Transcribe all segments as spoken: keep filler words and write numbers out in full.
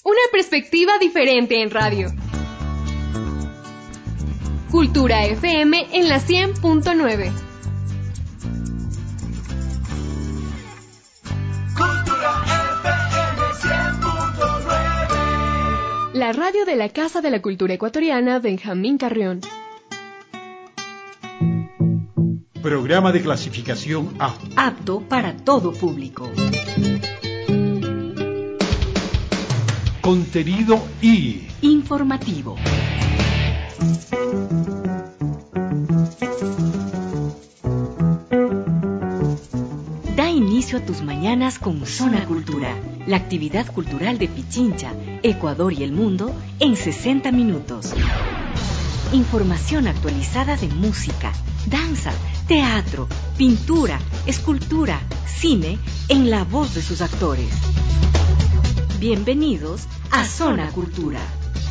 Una perspectiva diferente en radio. Cultura F M en la cien punto nueve. Cultura F M cien punto nueve. La radio de la Casa de la Cultura Ecuatoriana Benjamín Carrión. Programa de clasificación A. Apto para todo público. Contenido I. Informativo. Da inicio a tus mañanas con Zona Cultura, la actividad cultural de Pichincha, Ecuador y el mundo en sesenta minutos. Información actualizada de música, danza, teatro, pintura, escultura, cine, en la voz de sus actores. Bienvenidos a Zona Cultura.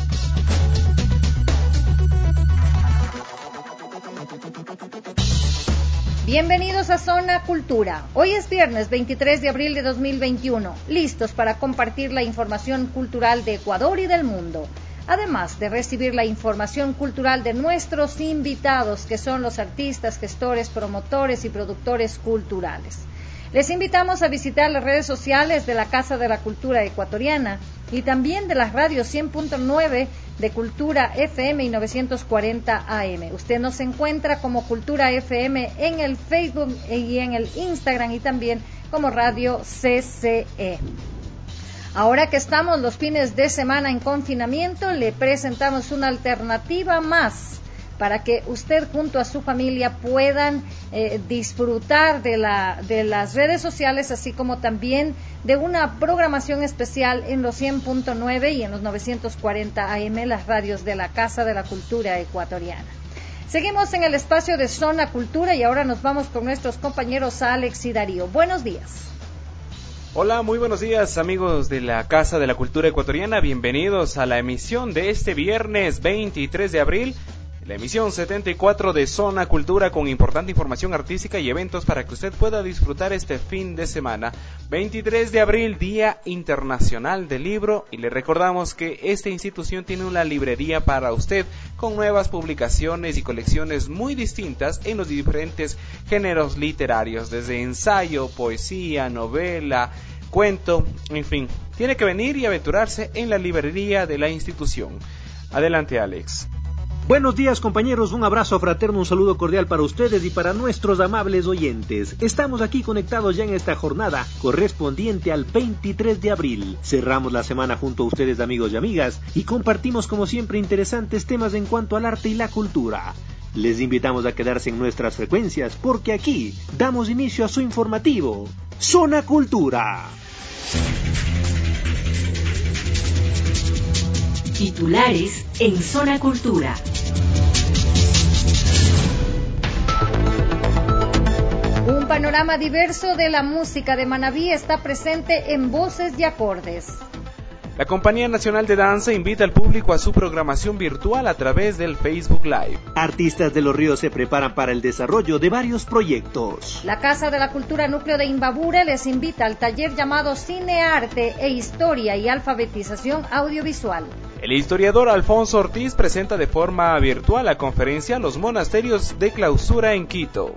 Bienvenidos a Zona Cultura. Hoy es viernes veintitrés de abril de dos mil veintiuno, listos para compartir la información cultural de Ecuador y del mundo. Además de recibir la información cultural de nuestros invitados, que son los artistas, gestores, promotores y productores culturales. Les invitamos a visitar las redes sociales de la Casa de la Cultura Ecuatoriana y también de las radios cien punto nueve de Cultura F M y novecientos cuarenta A M. Usted nos encuentra como Cultura F M en el Facebook y en el Instagram y también como Radio C C E. Ahora que estamos los fines de semana en confinamiento, le presentamos una alternativa más para que usted junto a su familia puedan eh, disfrutar de, la, de las redes sociales, así como también de una programación especial en los cien punto nueve y en los novecientos cuarenta A M, las radios de la Casa de la Cultura Ecuatoriana. Seguimos en el espacio de Zona Cultura y ahora nos vamos con nuestros compañeros Alex y Darío. Buenos días. Hola, muy buenos días amigos de la Casa de la Cultura Ecuatoriana, bienvenidos a la emisión de este viernes veintitrés de abril, la emisión setenta y cuatro de Zona Cultura con importante información artística y eventos para que usted pueda disfrutar este fin de semana. veintitrés de abril, Día Internacional del Libro, y le recordamos que esta institución tiene una librería para usted con nuevas publicaciones y colecciones muy distintas en los diferentes géneros literarios, desde ensayo, poesía, novela, cuento, en fin, tiene que venir y aventurarse en la librería de la institución. Adelante, Alex. Buenos días compañeros, un abrazo fraterno, un saludo cordial para ustedes y para nuestros amables oyentes. Estamos aquí conectados ya en esta jornada correspondiente al veintitrés de abril. Cerramos la semana junto a ustedes amigos y amigas y compartimos como siempre interesantes temas en cuanto al arte y la cultura. Les invitamos a quedarse en nuestras frecuencias porque aquí damos inicio a su informativo Zona Cultura. Titulares en Zona Cultura. Un panorama diverso de la música de Manabí está presente en Voces y Acordes. La Compañía Nacional de Danza invita al público a su programación virtual a través del Facebook Live. Artistas de Los Ríos se preparan para el desarrollo de varios proyectos. La Casa de la Cultura Núcleo de Imbabura les invita al taller llamado Cine, Arte e Historia y Alfabetización Audiovisual. El historiador Alfonso Ortiz presenta de forma virtual la conferencia Los Monasterios de Clausura en Quito.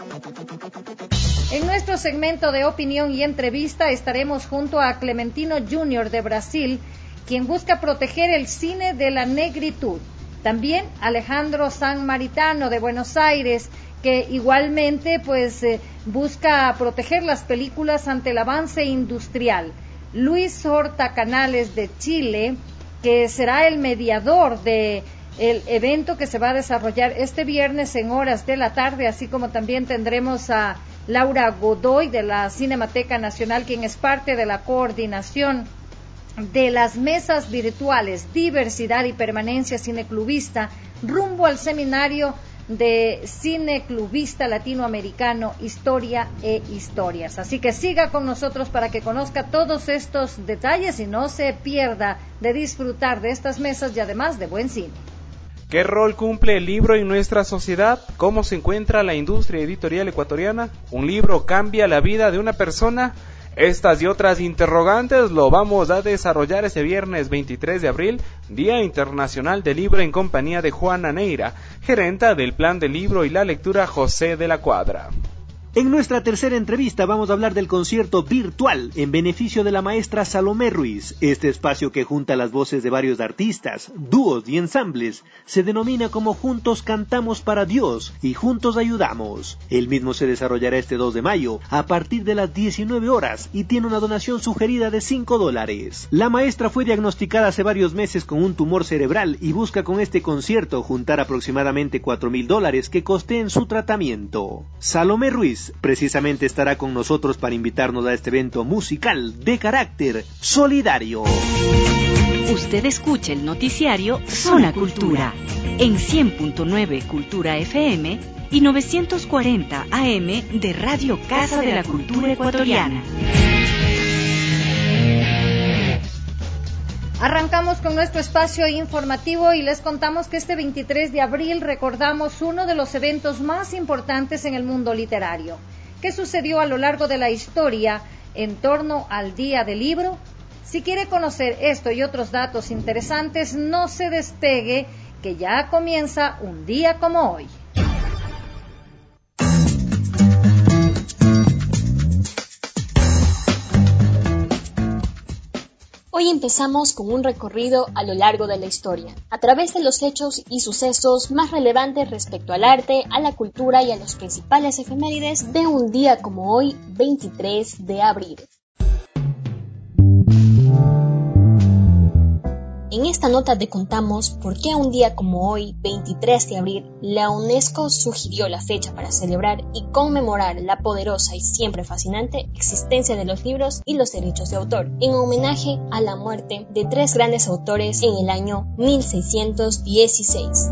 En nuestro segmento de opinión y entrevista estaremos junto a Clementino junior de Brasil, quien busca proteger el cine de la negritud. También Alejandro Sanmaritano de Buenos Aires, que igualmente pues eh, busca proteger las películas ante el avance industrial. Luis Horta Canales de Chile, que será el mediador de el evento que se va a desarrollar este viernes en horas de la tarde, así como también tendremos a Laura Godoy de la Cinemateca Nacional, quien es parte de la coordinación de las mesas virtuales Diversidad y Permanencia Cineclubista rumbo al seminario de Cineclubista Latinoamericano, Historia e Historias. Así que siga con nosotros para que conozca todos estos detalles y no se pierda de disfrutar de estas mesas y además de buen cine. ¿Qué rol cumple el libro en nuestra sociedad? ¿Cómo se encuentra la industria editorial ecuatoriana? ¿Un libro cambia la vida de una persona? Estas y otras interrogantes lo vamos a desarrollar este viernes veintitrés de abril, Día Internacional del Libro, en compañía de Juana Neira, gerenta del Plan del Libro y la Lectura José de la Cuadra. En nuestra tercera entrevista vamos a hablar del concierto virtual en beneficio de la maestra Salomé Ruiz. Este espacio que junta las voces de varios artistas, dúos y ensambles se denomina como Juntos Cantamos para Dios y Juntos Ayudamos. El mismo se desarrollará este dos de mayo a partir de las diecinueve horas y tiene una donación sugerida de cinco dólares. La maestra fue diagnosticada hace varios meses con un tumor cerebral y busca con este concierto juntar aproximadamente cuatro mil dólares que costeen su tratamiento. Salomé Ruiz precisamente estará con nosotros para invitarnos a este evento musical de carácter solidario. Usted escucha el noticiario Zona Cultura en cien punto nueve Cultura F M y novecientos cuarenta A M de Radio Casa de la Cultura Ecuatoriana. Arrancamos con nuestro espacio informativo y les contamos que este veintitrés de abril recordamos uno de los eventos más importantes en el mundo literario, que sucedió a lo largo de la historia en torno al Día del Libro. Si quiere conocer esto y otros datos interesantes, no se despegue, que ya comienza un día como hoy. Hoy empezamos con un recorrido a lo largo de la historia, a través de los hechos y sucesos más relevantes respecto al arte, a la cultura y a los principales efemérides de un día como hoy, veintitrés de abril. En esta nota te contamos por qué un día como hoy, veintitrés de abril, la UNESCO sugirió la fecha para celebrar y conmemorar la poderosa y siempre fascinante existencia de los libros y los derechos de autor, en homenaje a la muerte de tres grandes autores en el año mil seiscientos dieciséis.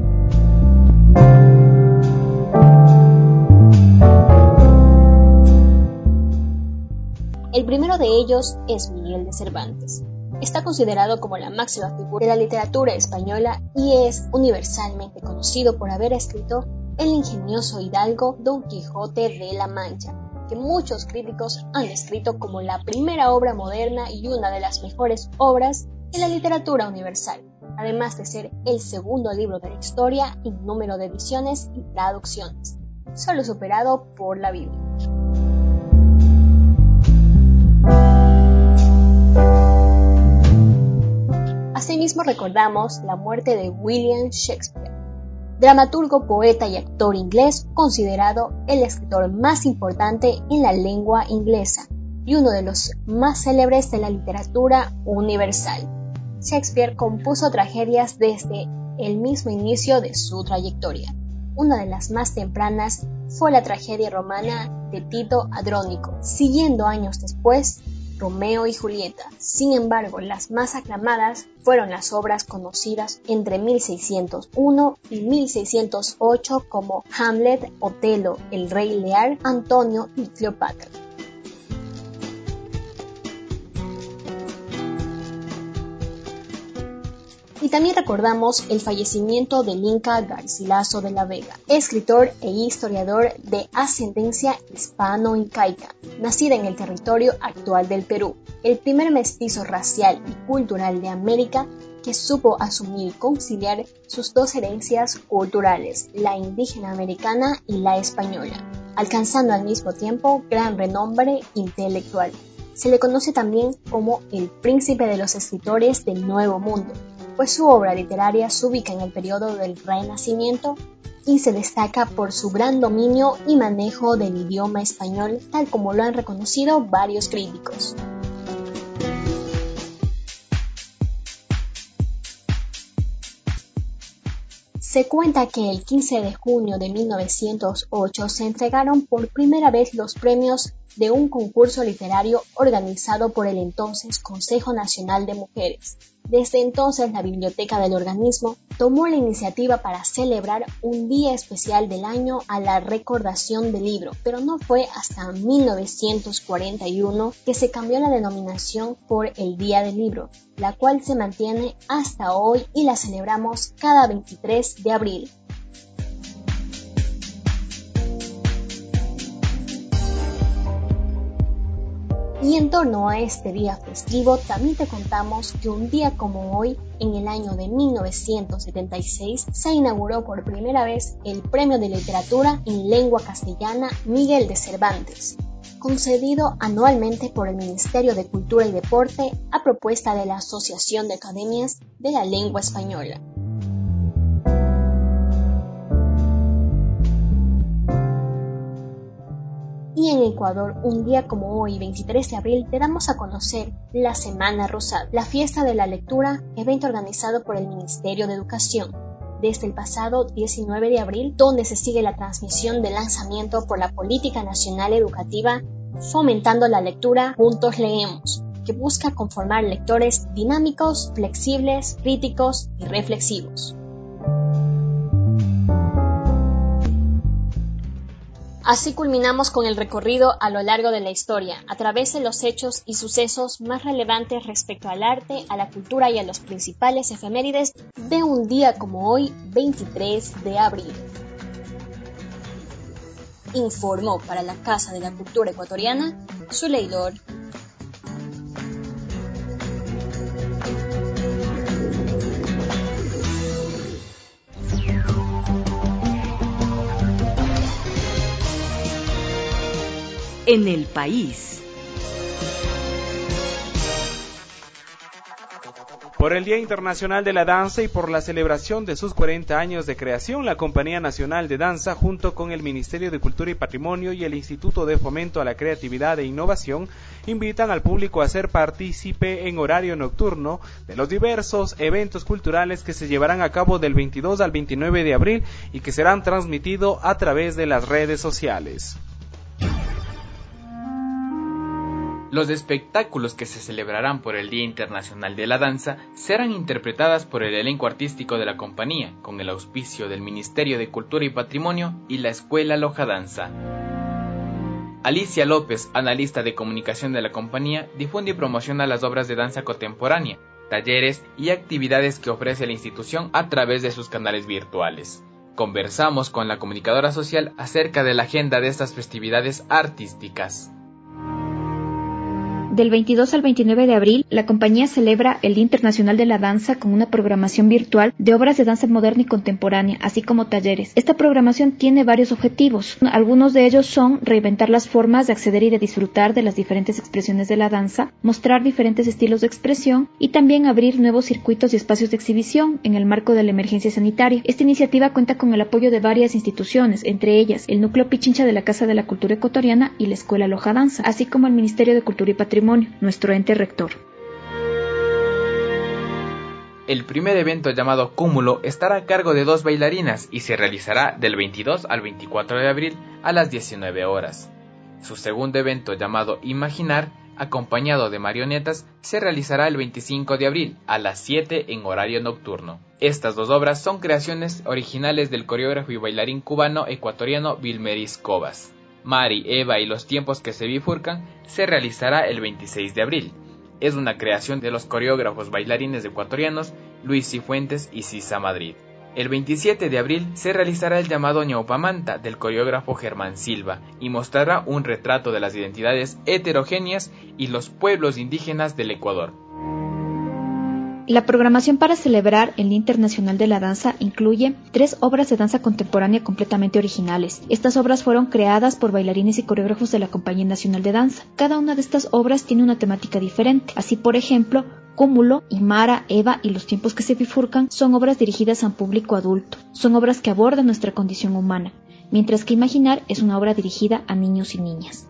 El primero de ellos es Miguel de Cervantes. Está considerado como la máxima figura de la literatura española y es universalmente conocido por haber escrito el ingenioso hidalgo Don Quijote de la Mancha, que muchos críticos han descrito como la primera obra moderna y una de las mejores obras de la literatura universal, además de ser el segundo libro de la historia en número de ediciones y traducciones, solo superado por la Biblia. Asimismo recordamos la muerte de William Shakespeare, dramaturgo, poeta y actor inglés, considerado el escritor más importante en la lengua inglesa y uno de los más célebres de la literatura universal. Shakespeare compuso tragedias desde el mismo inicio de su trayectoria. Una de las más tempranas fue la tragedia romana de Tito Andrónico, siguiendo años después Romeo y Julieta. Sin embargo, las más aclamadas fueron las obras conocidas entre mil seiscientos uno y mil seiscientos ocho como Hamlet, Otelo, El Rey Lear, Antonio y Cleopatra. Y también recordamos el fallecimiento del Inca Garcilaso de la Vega, escritor e historiador de ascendencia hispano-incaica, nacida en el territorio actual del Perú, el primer mestizo racial y cultural de América que supo asumir y conciliar sus dos herencias culturales, la indígena americana y la española, alcanzando al mismo tiempo gran renombre intelectual. Se le conoce también como el príncipe de los escritores del Nuevo Mundo, pues su obra literaria se ubica en el periodo del Renacimiento y se destaca por su gran dominio y manejo del idioma español, tal como lo han reconocido varios críticos. Se cuenta que el quince de junio de mil novecientos ocho se entregaron por primera vez los premios de un concurso literario organizado por el entonces Consejo Nacional de Mujeres. Desde entonces, la biblioteca del organismo tomó la iniciativa para celebrar un día especial del año a la recordación del libro, pero no fue hasta mil novecientos cuarenta y uno que se cambió la denominación por el Día del Libro, la cual se mantiene hasta hoy y la celebramos cada veintitrés de abril. Y en torno a este día festivo también te contamos que un día como hoy, en el año de mil novecientos setenta y seis, se inauguró por primera vez el Premio de Literatura en Lengua Castellana Miguel de Cervantes, concedido anualmente por el Ministerio de Cultura y Deporte a propuesta de la Asociación de Academias de la Lengua Española. Y en Ecuador, un día como hoy, veintitrés de abril, te damos a conocer la Semana Rosada, la fiesta de la lectura, evento organizado por el Ministerio de Educación, desde el pasado diecinueve de abril, donde se sigue la transmisión del lanzamiento por la Política Nacional Educativa Fomentando la Lectura, Juntos Leemos, que busca conformar lectores dinámicos, flexibles, críticos y reflexivos. Así culminamos con el recorrido a lo largo de la historia, a través de los hechos y sucesos más relevantes respecto al arte, a la cultura y a los principales efemérides de un día como hoy, veintitrés de abril. Informó para la Casa de la Cultura Ecuatoriana, Zuleidor. En el país. Por el Día Internacional de la Danza y por la celebración de sus cuarenta años de creación, la Compañía Nacional de Danza, junto con el Ministerio de Cultura y Patrimonio y el Instituto de Fomento a la Creatividad e Innovación, invitan al público a ser partícipe en horario nocturno de los diversos eventos culturales que se llevarán a cabo del veintidós al veintinueve de abril y que serán transmitidos a través de las redes sociales. Los espectáculos que se celebrarán por el Día Internacional de la Danza serán interpretadas por el elenco artístico de la compañía, con el auspicio del Ministerio de Cultura y Patrimonio y la Escuela Loja Danza. Alicia López, analista de comunicación de la compañía, difunde y promociona las obras de danza contemporánea, talleres y actividades que ofrece la institución a través de sus canales virtuales. Conversamos con la comunicadora social acerca de la agenda de estas festividades artísticas. Del veintidós al veintinueve de abril, la compañía celebra el Día Internacional de la Danza con una programación virtual de obras de danza moderna y contemporánea, así como talleres. Esta programación tiene varios objetivos. Algunos de ellos son reinventar las formas de acceder y de disfrutar de las diferentes expresiones de la danza, mostrar diferentes estilos de expresión y también abrir nuevos circuitos y espacios de exhibición en el marco de la emergencia sanitaria. Esta iniciativa cuenta con el apoyo de varias instituciones, entre ellas el Núcleo Pichincha de la Casa de la Cultura Ecuatoriana y la Escuela Loja Danza, así como el Ministerio de Cultura y Patrimonio, nuestro ente rector. El primer evento, llamado Cúmulo, estará a cargo de dos bailarinas y se realizará del veintidós al veinticuatro de abril a las diecinueve horas. Su segundo evento, llamado Imaginar, acompañado de marionetas, se realizará el veinticinco de abril a las siete en horario nocturno. Estas dos obras son creaciones originales del coreógrafo y bailarín cubano ecuatoriano Vilmeris Cobas. Mari, Eva y los tiempos que se bifurcan se realizará el veintiséis de abril. Es una creación de los coreógrafos bailarines ecuatorianos Luis Cifuentes y Sisa Madrid. El veintisiete de abril se realizará el llamado Ñaupamanta del coreógrafo Germán Silva y mostrará un retrato de las identidades heterogéneas y los pueblos indígenas del Ecuador. La programación para celebrar el Día Internacional de la Danza incluye tres obras de danza contemporánea completamente originales. Estas obras fueron creadas por bailarines y coreógrafos de la Compañía Nacional de Danza. Cada una de estas obras tiene una temática diferente. Así, por ejemplo, Cúmulo, Imara, Eva y los tiempos que se bifurcan son obras dirigidas a un público adulto. Son obras que abordan nuestra condición humana, mientras que Imaginar es una obra dirigida a niños y niñas.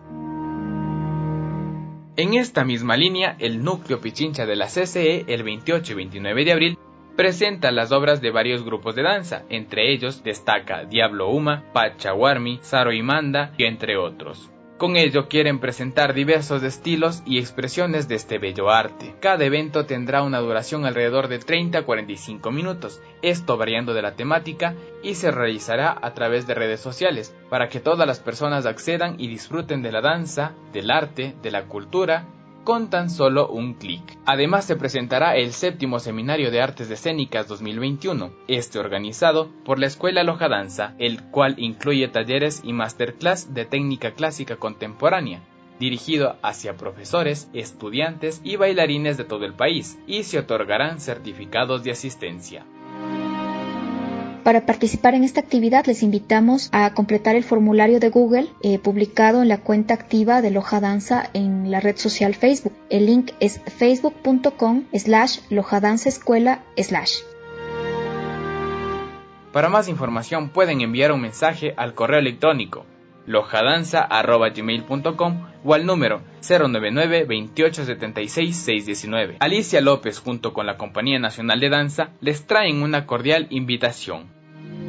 En esta misma línea, el Núcleo Pichincha de la C C E, el veintiocho y veintinueve de abril, presenta las obras de varios grupos de danza, entre ellos destaca Diablo Uma, Pachaguarmi, Saro y Manda, y entre otros. Con ello quieren presentar diversos estilos y expresiones de este bello arte. Cada evento tendrá una duración alrededor de treinta a cuarenta y cinco minutos, esto variando de la temática, y se realizará a través de redes sociales, para que todas las personas accedan y disfruten de la danza, del arte, de la cultura, con tan solo un clic. Además se presentará el séptimo Seminario de Artes Escénicas dos mil veintiuno, este organizado por la Escuela Loja Danza, el cual incluye talleres y masterclass de técnica clásica contemporánea. dirigido hacia profesores, estudiantes y bailarines de todo el país, y se otorgarán certificados de asistencia. Para participar en esta actividad les invitamos a completar el formulario de Google eh, publicado en la cuenta activa de Loja Danza en la red social Facebook. El link es facebook.com slash lojadanzaescuela slash. Para más información pueden enviar un mensaje al correo electrónico lojadanza arroba gmail punto com o al número cero nueve nueve, veintiocho setenta y seis, seiscientos diecinueve. Alicia López junto con la Compañía Nacional de Danza les traen una cordial invitación.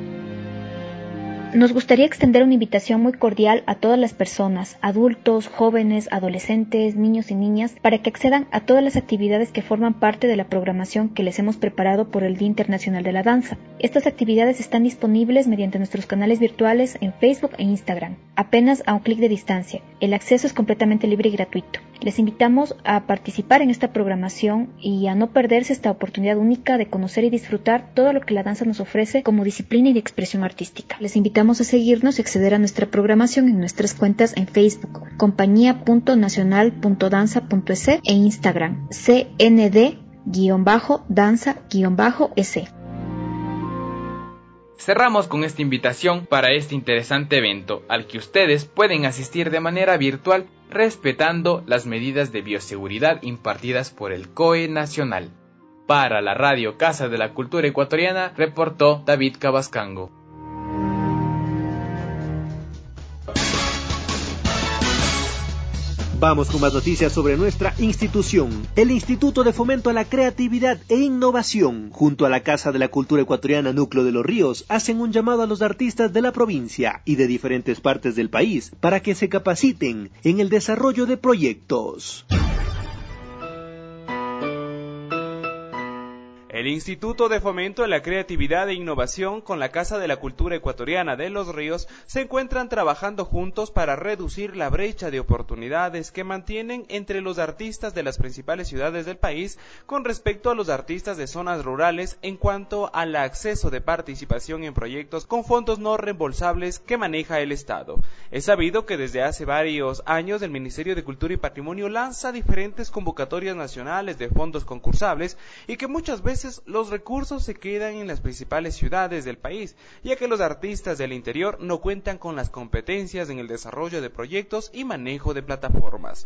Nos gustaría extender una invitación muy cordial a todas las personas, adultos, jóvenes, adolescentes, niños y niñas, para que accedan a todas las actividades que forman parte de la programación que les hemos preparado por el Día Internacional de la Danza. Estas actividades están disponibles mediante nuestros canales virtuales en Facebook e Instagram, apenas a un clic de distancia. El acceso es completamente libre y gratuito. Les invitamos a participar en esta programación y a no perderse esta oportunidad única de conocer y disfrutar todo lo que la danza nos ofrece como disciplina y de expresión artística. Les invitamos a seguirnos y acceder a nuestra programación en nuestras cuentas en Facebook, compañía punto nacional punto danza punto es e Instagram, C N D danza es. Cerramos con esta invitación para este interesante evento, al que ustedes pueden asistir de manera virtual respetando las medidas de bioseguridad impartidas por el C O E Nacional. Para la radio Casa de la Cultura Ecuatoriana, reportó David Cabascango. Vamos con más noticias sobre nuestra institución. El Instituto de Fomento a la Creatividad e Innovación, junto a la Casa de la Cultura Ecuatoriana Núcleo de los Ríos, hacen un llamado a los artistas de la provincia y de diferentes partes del país para que se capaciten en el desarrollo de proyectos. El Instituto de Fomento a la Creatividad e Innovación con la Casa de la Cultura Ecuatoriana de los Ríos se encuentran trabajando juntos para reducir la brecha de oportunidades que mantienen entre los artistas de las principales ciudades del país con respecto a los artistas de zonas rurales en cuanto al acceso de participación en proyectos con fondos no reembolsables que maneja el Estado. Es sabido que desde hace varios años el Ministerio de Cultura y Patrimonio lanza diferentes convocatorias nacionales de fondos concursables y que muchas veces los recursos se quedan en las principales ciudades del país, ya que los artistas del interior no cuentan con las competencias en el desarrollo de proyectos y manejo de plataformas.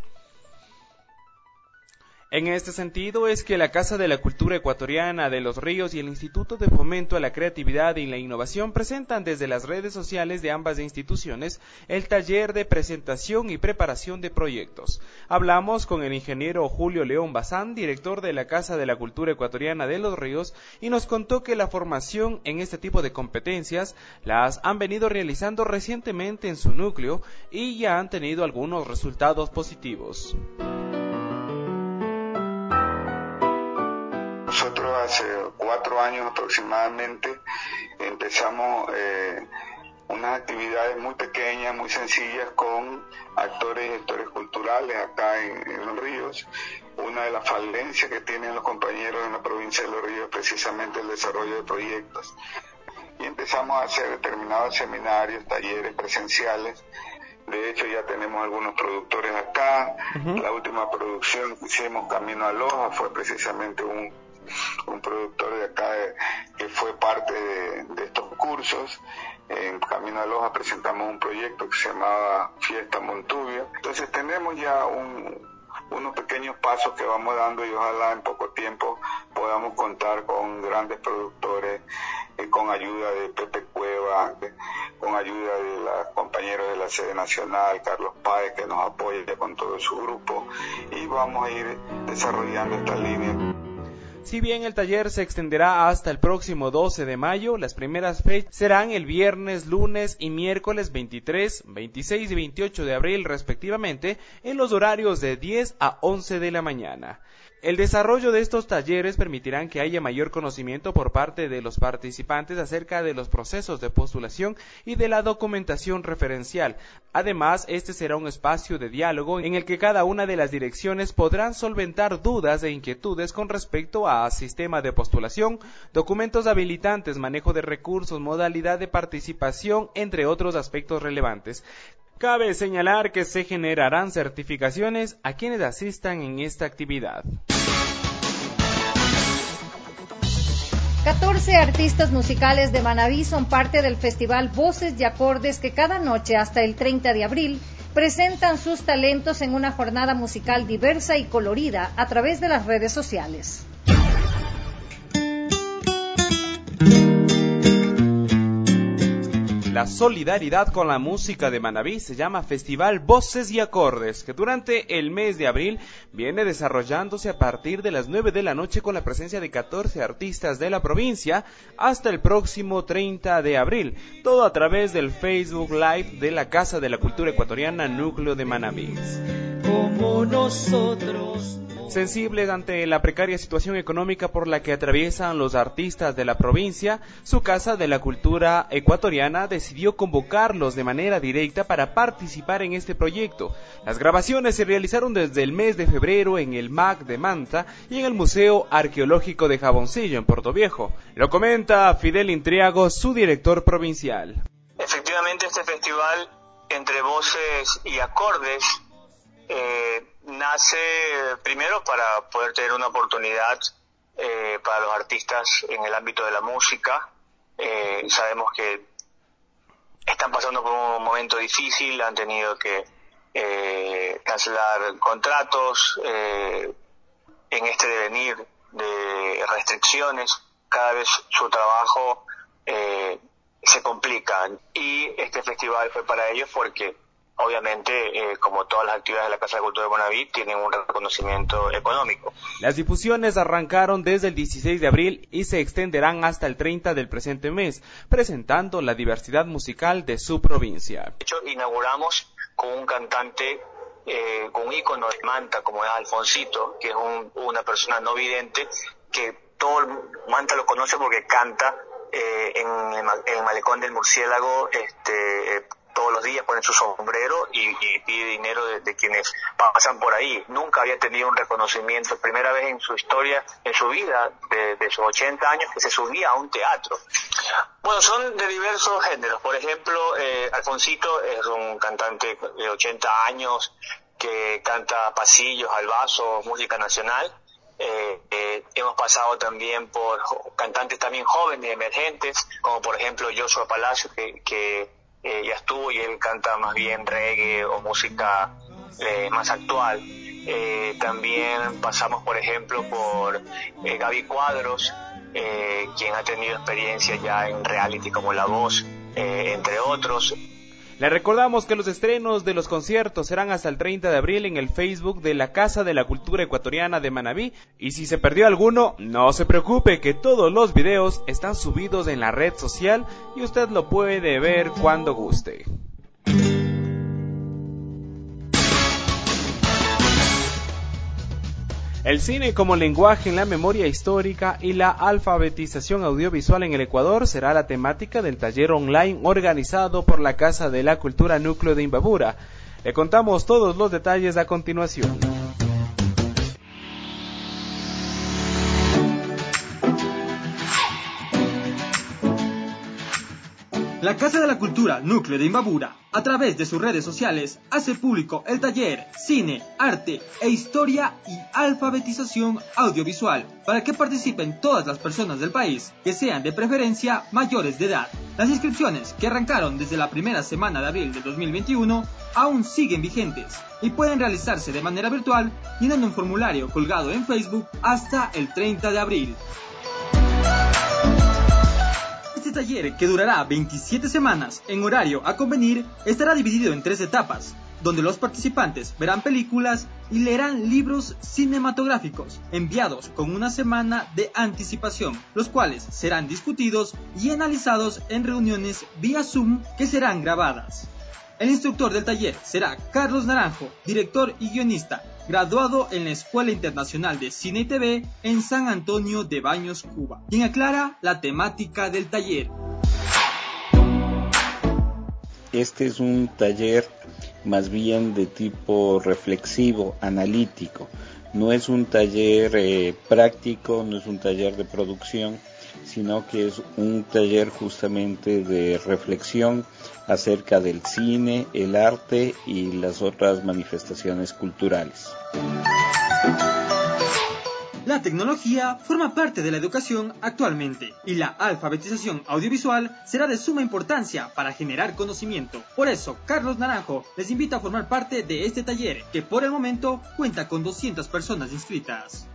En este sentido es que la Casa de la Cultura Ecuatoriana de los Ríos y el Instituto de Fomento a la Creatividad y la Innovación presentan desde las redes sociales de ambas instituciones el taller de presentación y preparación de proyectos. Hablamos con el ingeniero Julio León Bazán, director de la Casa de la Cultura Ecuatoriana de los Ríos, y nos contó que la formación en este tipo de competencias las han venido realizando recientemente en su núcleo y ya han tenido algunos resultados positivos. Nosotros hace cuatro años aproximadamente empezamos eh, unas actividades muy pequeñas, muy sencillas con actores y gestores culturales acá en, en Los Ríos. Una de las falencias que tienen los compañeros en la provincia de Los Ríos es precisamente el desarrollo de proyectos. Y empezamos a hacer determinados seminarios, talleres presenciales. De hecho ya tenemos algunos productores acá. Uh-huh. La última producción que hicimos, Camino a Loja, fue precisamente un un productor de acá de, que fue parte de, de estos cursos. En Camino a Loja presentamos un proyecto que se llamaba Fiesta Montubio. Entonces tenemos ya un, unos pequeños pasos que vamos dando y ojalá en poco tiempo podamos contar con grandes productores, eh, con ayuda de Pepe Cueva, de, con ayuda de los compañeros de la sede nacional, Carlos Páez, que nos apoya con todo su grupo, y vamos a ir desarrollando esta línea. Si bien el taller se extenderá hasta el próximo doce de mayo, las primeras fechas serán el viernes, lunes y miércoles veintitrés, veintiséis y veintiocho de abril respectivamente, en los horarios de diez a once de la mañana. El desarrollo de estos talleres permitirán que haya mayor conocimiento por parte de los participantes acerca de los procesos de postulación y de la documentación referencial. Además, este será un espacio de diálogo en el que cada una de las direcciones podrán solventar dudas e inquietudes con respecto a sistema de postulación, documentos habilitantes, manejo de recursos, modalidad de participación, entre otros aspectos relevantes. Cabe señalar que se generarán certificaciones a quienes asistan en esta actividad. catorce artistas musicales de Manabí son parte del festival Voces y Acordes que cada noche hasta el treinta de abril presentan sus talentos en una jornada musical diversa y colorida a través de las redes sociales. La solidaridad con la música de Manabí se llama Festival Voces y Acordes, que durante el mes de abril viene desarrollándose a partir de las nueve de la noche con la presencia de catorce artistas de la provincia hasta el próximo treinta de abril, todo a través del Facebook Live de la Casa de la Cultura Ecuatoriana Núcleo de Manabí. Como nosotros. Sensibles ante la precaria situación económica por la que atraviesan los artistas de la provincia, su Casa de la Cultura Ecuatoriana decidió convocarlos de manera directa para participar en este proyecto. Las grabaciones se realizaron desde el mes de febrero en el M A C de Manta y en el Museo Arqueológico de Jaboncillo en Portoviejo. Lo comenta Fidel Intriago, su director provincial. Efectivamente, este festival, entre voces y acordes, eh, nace primero para poder tener una oportunidad eh, para los artistas en el ámbito de la música. Eh, sabemos que están pasando por un momento difícil, han tenido que eh, cancelar contratos, eh, en este devenir de restricciones, cada vez su trabajo eh, se complica, y este festival fue para ellos porque obviamente, eh, como todas las actividades de la Casa de Cultura de Manabí, tienen un reconocimiento económico. Las difusiones arrancaron desde el dieciséis de abril y se extenderán hasta el treinta del presente mes, presentando la diversidad musical de su provincia. De hecho, inauguramos con un cantante, eh, con un ícono de Manta, como es Alfonsito, que es un, una persona no vidente, que todo el Manta lo conoce porque canta eh, en, el, en el Malecón del Murciélago, este... Eh, todos los días pone su sombrero y, y pide dinero de, de quienes pasan por ahí. Nunca había tenido un reconocimiento, primera vez en su historia, en su vida, de, de sus ochenta años, que se subía a un teatro. Bueno, son de diversos géneros. Por ejemplo, eh, Alfonsito es un cantante de ochenta años que canta pasillos, albazos, música nacional. Eh, eh, hemos pasado también por cantantes también jóvenes, emergentes, como por ejemplo Joshua Palacio, que... que Eh, ya estuvo, y él canta más bien reggae o música eh, más actual. Eh, también pasamos, por ejemplo, por eh, Gaby Cuadros, eh, quien ha tenido experiencia ya en reality como La Voz, eh, entre otros. Le recordamos que los estrenos de los conciertos serán hasta el treinta de abril en el Facebook de la Casa de la Cultura Ecuatoriana de Manabí, y si se perdió alguno, no se preocupe, que todos los videos están subidos en la red social y usted lo puede ver cuando guste. El cine como lenguaje en la memoria histórica y la alfabetización audiovisual en el Ecuador será la temática del taller online organizado por la Casa de la Cultura Núcleo de Imbabura. Le contamos todos los detalles a continuación. La Casa de la Cultura Núcleo de Imbabura, a través de sus redes sociales, hace público el taller Cine, Arte e Historia y Alfabetización Audiovisual para que participen todas las personas del país que sean de preferencia mayores de edad. Las inscripciones, que arrancaron desde la primera semana de abril de dos mil veintiuno, aún siguen vigentes y pueden realizarse de manera virtual llenando un formulario colgado en Facebook hasta el treinta de abril. Este taller, que durará veintisiete semanas en horario a convenir, estará dividido en tres etapas, donde los participantes verán películas y leerán libros cinematográficos enviados con una semana de anticipación, los cuales serán discutidos y analizados en reuniones vía Zoom que serán grabadas. El instructor del taller será Carlos Naranjo, director y guionista, graduado en la Escuela Internacional de Cine y T V en San Antonio de Baños, Cuba, quien aclara la temática del taller. Este es un taller más bien de tipo reflexivo, analítico. No es un taller eh, práctico, no es un taller de producción, sino que es un taller justamente de reflexión acerca del cine, el arte y las otras manifestaciones culturales. La tecnología forma parte de la educación actualmente y la alfabetización audiovisual será de suma importancia para generar conocimiento. Por eso, Carlos Naranjo les invita a formar parte de este taller que por el momento cuenta con doscientas personas inscritas.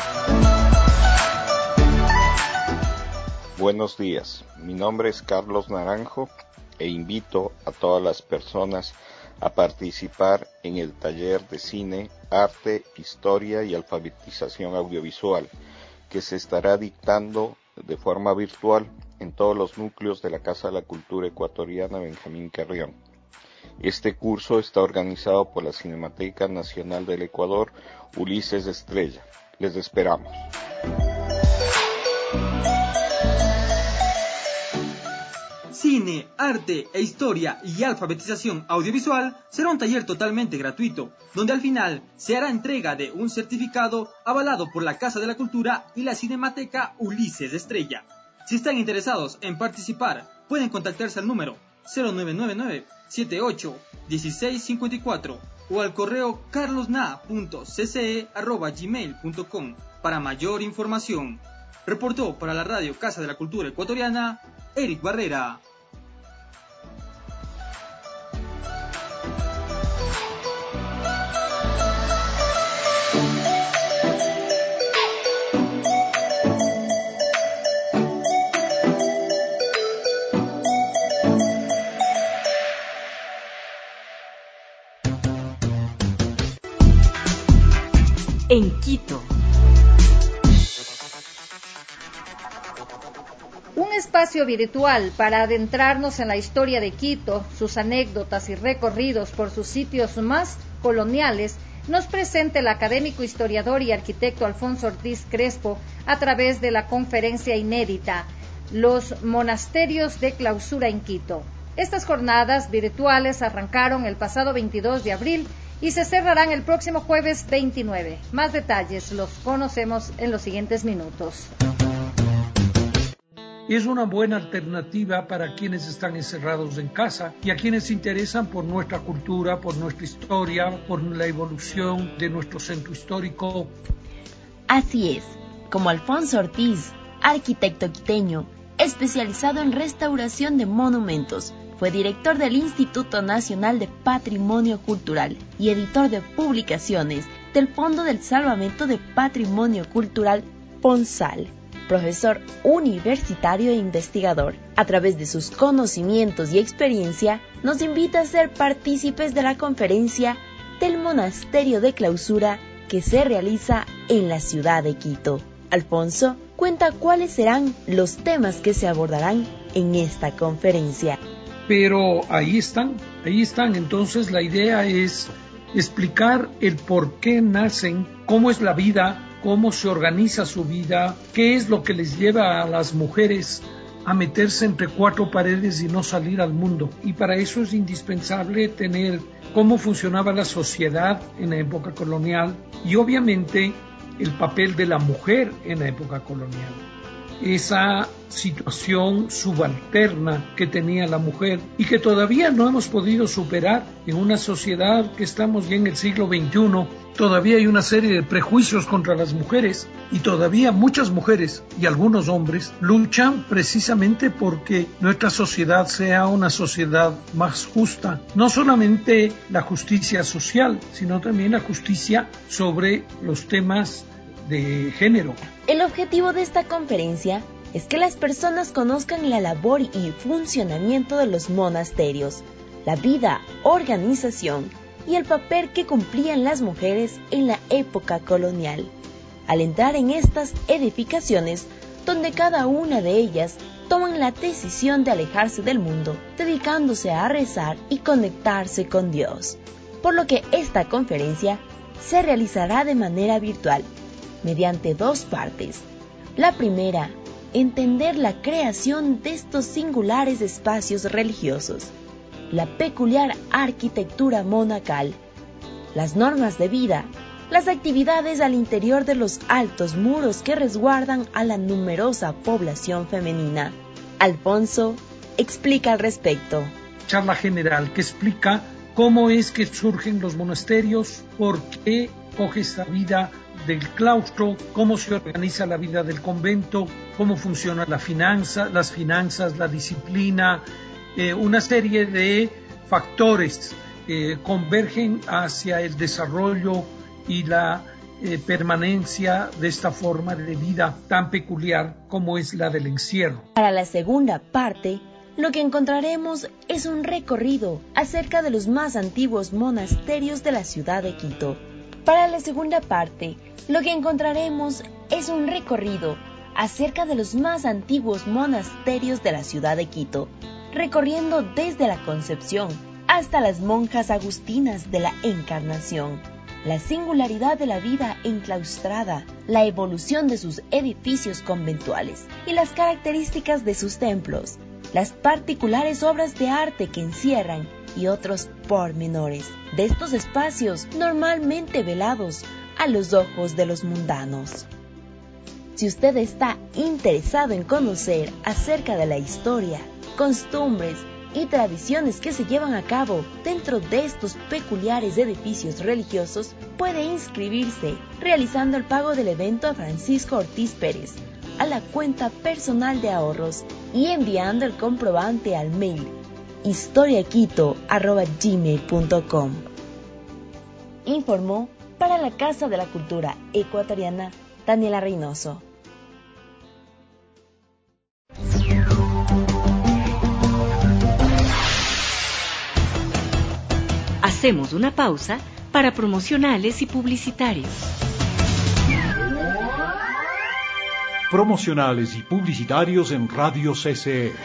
Buenos días, mi nombre es Carlos Naranjo e invito a todas las personas a participar en el taller de cine, arte, historia y alfabetización audiovisual que se estará dictando de forma virtual en todos los núcleos de la Casa de la Cultura Ecuatoriana Benjamín Carrión. Este curso está organizado por la Cinemateca Nacional del Ecuador, Ulises Estrella. Les esperamos. Cine, arte e historia y alfabetización audiovisual será un taller totalmente gratuito, donde al final se hará entrega de un certificado avalado por la Casa de la Cultura y la Cinemateca Ulises Estrella. Si están interesados en participar, pueden contactarse al número cero nueve nueve nueve, siete ocho, uno seis cinco cuatro o al correo carlosna punto c c e arroba gmail punto com para mayor información. Reportó para la radio Casa de la Cultura Ecuatoriana, Eric Barrera. En Quito. Un espacio virtual para adentrarnos en la historia de Quito, sus anécdotas y recorridos por sus sitios más coloniales, nos presenta el académico historiador y arquitecto Alfonso Ortiz Crespo a través de la conferencia inédita Los monasterios de clausura en Quito. Estas jornadas virtuales arrancaron el pasado veintidós de abril y se cerrarán el próximo jueves veintinueve. Más detalles los conocemos en los siguientes minutos. Es una buena alternativa para quienes están encerrados en casa y a quienes se interesan por nuestra cultura, por nuestra historia, por la evolución de nuestro centro histórico. Así es, como Alfonso Ortiz, arquitecto quiteño, especializado en restauración de monumentos, fue director del Instituto Nacional de Patrimonio Cultural y editor de publicaciones del Fondo del Salvamento de Patrimonio Cultural FONSAL. Profesor universitario e investigador, a través de sus conocimientos y experiencia, nos invita a ser partícipes de la conferencia del Monasterio de Clausura que se realiza en la ciudad de Quito. Alfonso cuenta cuáles serán los temas que se abordarán en esta conferencia. Pero ahí están, ahí están. Entonces la idea es explicar el por qué nacen, cómo es la vida, cómo se organiza su vida, qué es lo que les lleva a las mujeres a meterse entre cuatro paredes y no salir al mundo. Y para eso es indispensable tener cómo funcionaba la sociedad en la época colonial y obviamente el papel de la mujer en la época colonial. Esa situación subalterna que tenía la mujer y que todavía no hemos podido superar en una sociedad que estamos ya en el siglo veintiuno. Todavía hay una serie de prejuicios contra las mujeres y todavía muchas mujeres y algunos hombres luchan precisamente porque nuestra sociedad sea una sociedad más justa. No solamente la justicia social, sino también la justicia sobre los temas de género. El objetivo de esta conferencia es que las personas conozcan la labor y funcionamiento de los monasterios, la vida, organización y el papel que cumplían las mujeres en la época colonial. Al entrar en estas edificaciones, donde cada una de ellas toman la decisión de alejarse del mundo, dedicándose a rezar y conectarse con Dios. Por lo que esta conferencia se realizará de manera virtual, mediante dos partes. La primera, entender la creación de estos singulares espacios religiosos, la peculiar arquitectura monacal, las normas de vida las actividades al interior de los altos muros que resguardan a la numerosa población femenina. Alfonso explica al respecto. Charla general que explica cómo es que surgen los monasterios, por qué coge esta vida del claustro, cómo se organiza la vida del convento, cómo funciona la finanza, las finanzas, la disciplina, eh, una serie de factores que eh, convergen hacia el desarrollo y la eh, permanencia de esta forma de vida tan peculiar como es la del encierro. Para la segunda parte, lo que encontraremos es un recorrido acerca de los más antiguos monasterios de la ciudad de Quito. Para la segunda parte, lo que encontraremos es un recorrido acerca de los más antiguos monasterios de la ciudad de Quito, recorriendo desde la Concepción hasta las monjas agustinas de la Encarnación, la singularidad de la vida enclaustrada, la evolución de sus edificios conventuales y las características de sus templos, las particulares obras de arte que encierran y otros pormenores de estos espacios normalmente velados a los ojos de los mundanos. Si usted está interesado en conocer acerca de la historia, costumbres y tradiciones que se llevan a cabo dentro de estos peculiares edificios religiosos, puede inscribirse realizando el pago del evento a Francisco Ortiz Pérez a la cuenta personal de ahorros y enviando el comprobante al mail historiaquito arroba gmail punto com. Informó para la Casa de la Cultura Ecuatoriana Daniela Reynoso. Hacemos una pausa para promocionales y publicitarios. Promocionales y publicitarios en Radio C C E.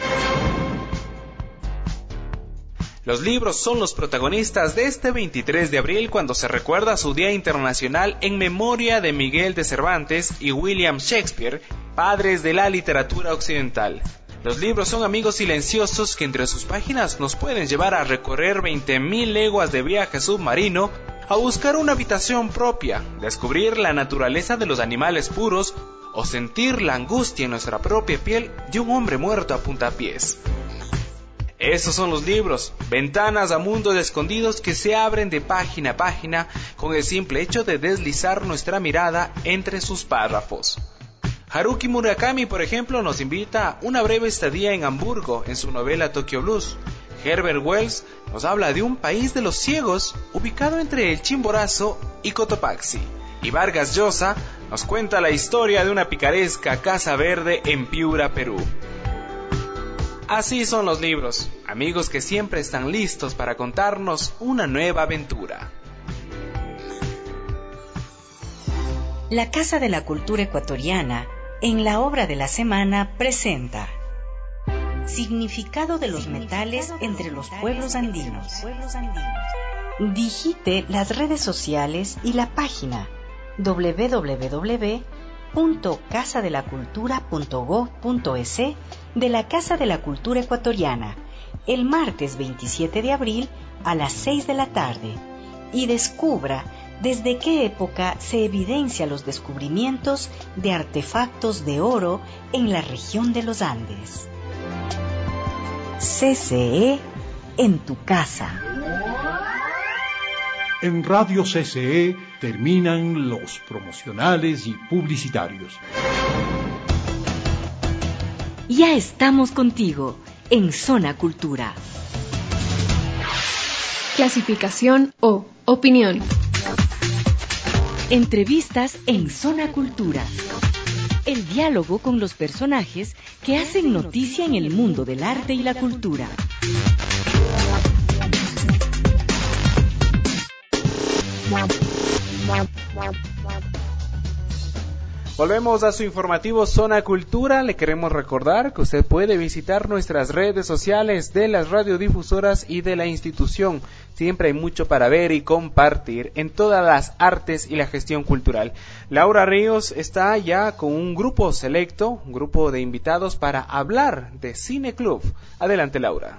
Los libros son los protagonistas de este veintitrés de abril, cuando se recuerda su Día Internacional en memoria de Miguel de Cervantes y William Shakespeare, padres de la literatura occidental. Los libros son amigos silenciosos que entre sus páginas nos pueden llevar a recorrer veinte mil leguas de viaje submarino, a buscar una habitación propia, descubrir la naturaleza de los animales puros o sentir la angustia en nuestra propia piel de un hombre muerto a puntapiés. Esos son los libros, ventanas a mundos escondidos que se abren de página a página con el simple hecho de deslizar nuestra mirada entre sus párrafos. Haruki Murakami, por ejemplo, nos invita a una breve estadía en Hamburgo en su novela Tokyo Blues. Herbert Wells nos habla de un país de los ciegos ubicado entre el Chimborazo y Cotopaxi. Y Vargas Llosa nos cuenta la historia de una picaresca casa verde en Piura, Perú. Así son los libros, amigos que siempre están listos para contarnos una nueva aventura. La Casa de la Cultura Ecuatoriana, en la obra de la semana, presenta Significado de los metales entre los pueblos andinos. Digite las redes sociales y la página doble u doble u doble u punto casa de la cultura punto gob punto es de la Casa de la Cultura Ecuatoriana el martes veintisiete de abril a las seis de la tarde y descubra desde qué época se evidencian los descubrimientos de artefactos de oro en la región de los Andes. C C E en tu casa. En Radio C C E terminan los promocionales y publicitarios. Ya estamos contigo en Zona Cultura. Clasificación O. Opinión. Entrevistas en Zona Cultura. El diálogo con los personajes que hacen noticia en el mundo del arte y la cultura. Volvemos a su informativo Zona Cultura. Le queremos recordar que usted puede visitar nuestras redes sociales de las radiodifusoras y de la institución. Siempre hay mucho para ver y compartir en todas las artes y la gestión cultural. Laura Ríos está ya con un grupo selecto, un grupo de invitados para hablar de Cine Club. Adelante, Laura.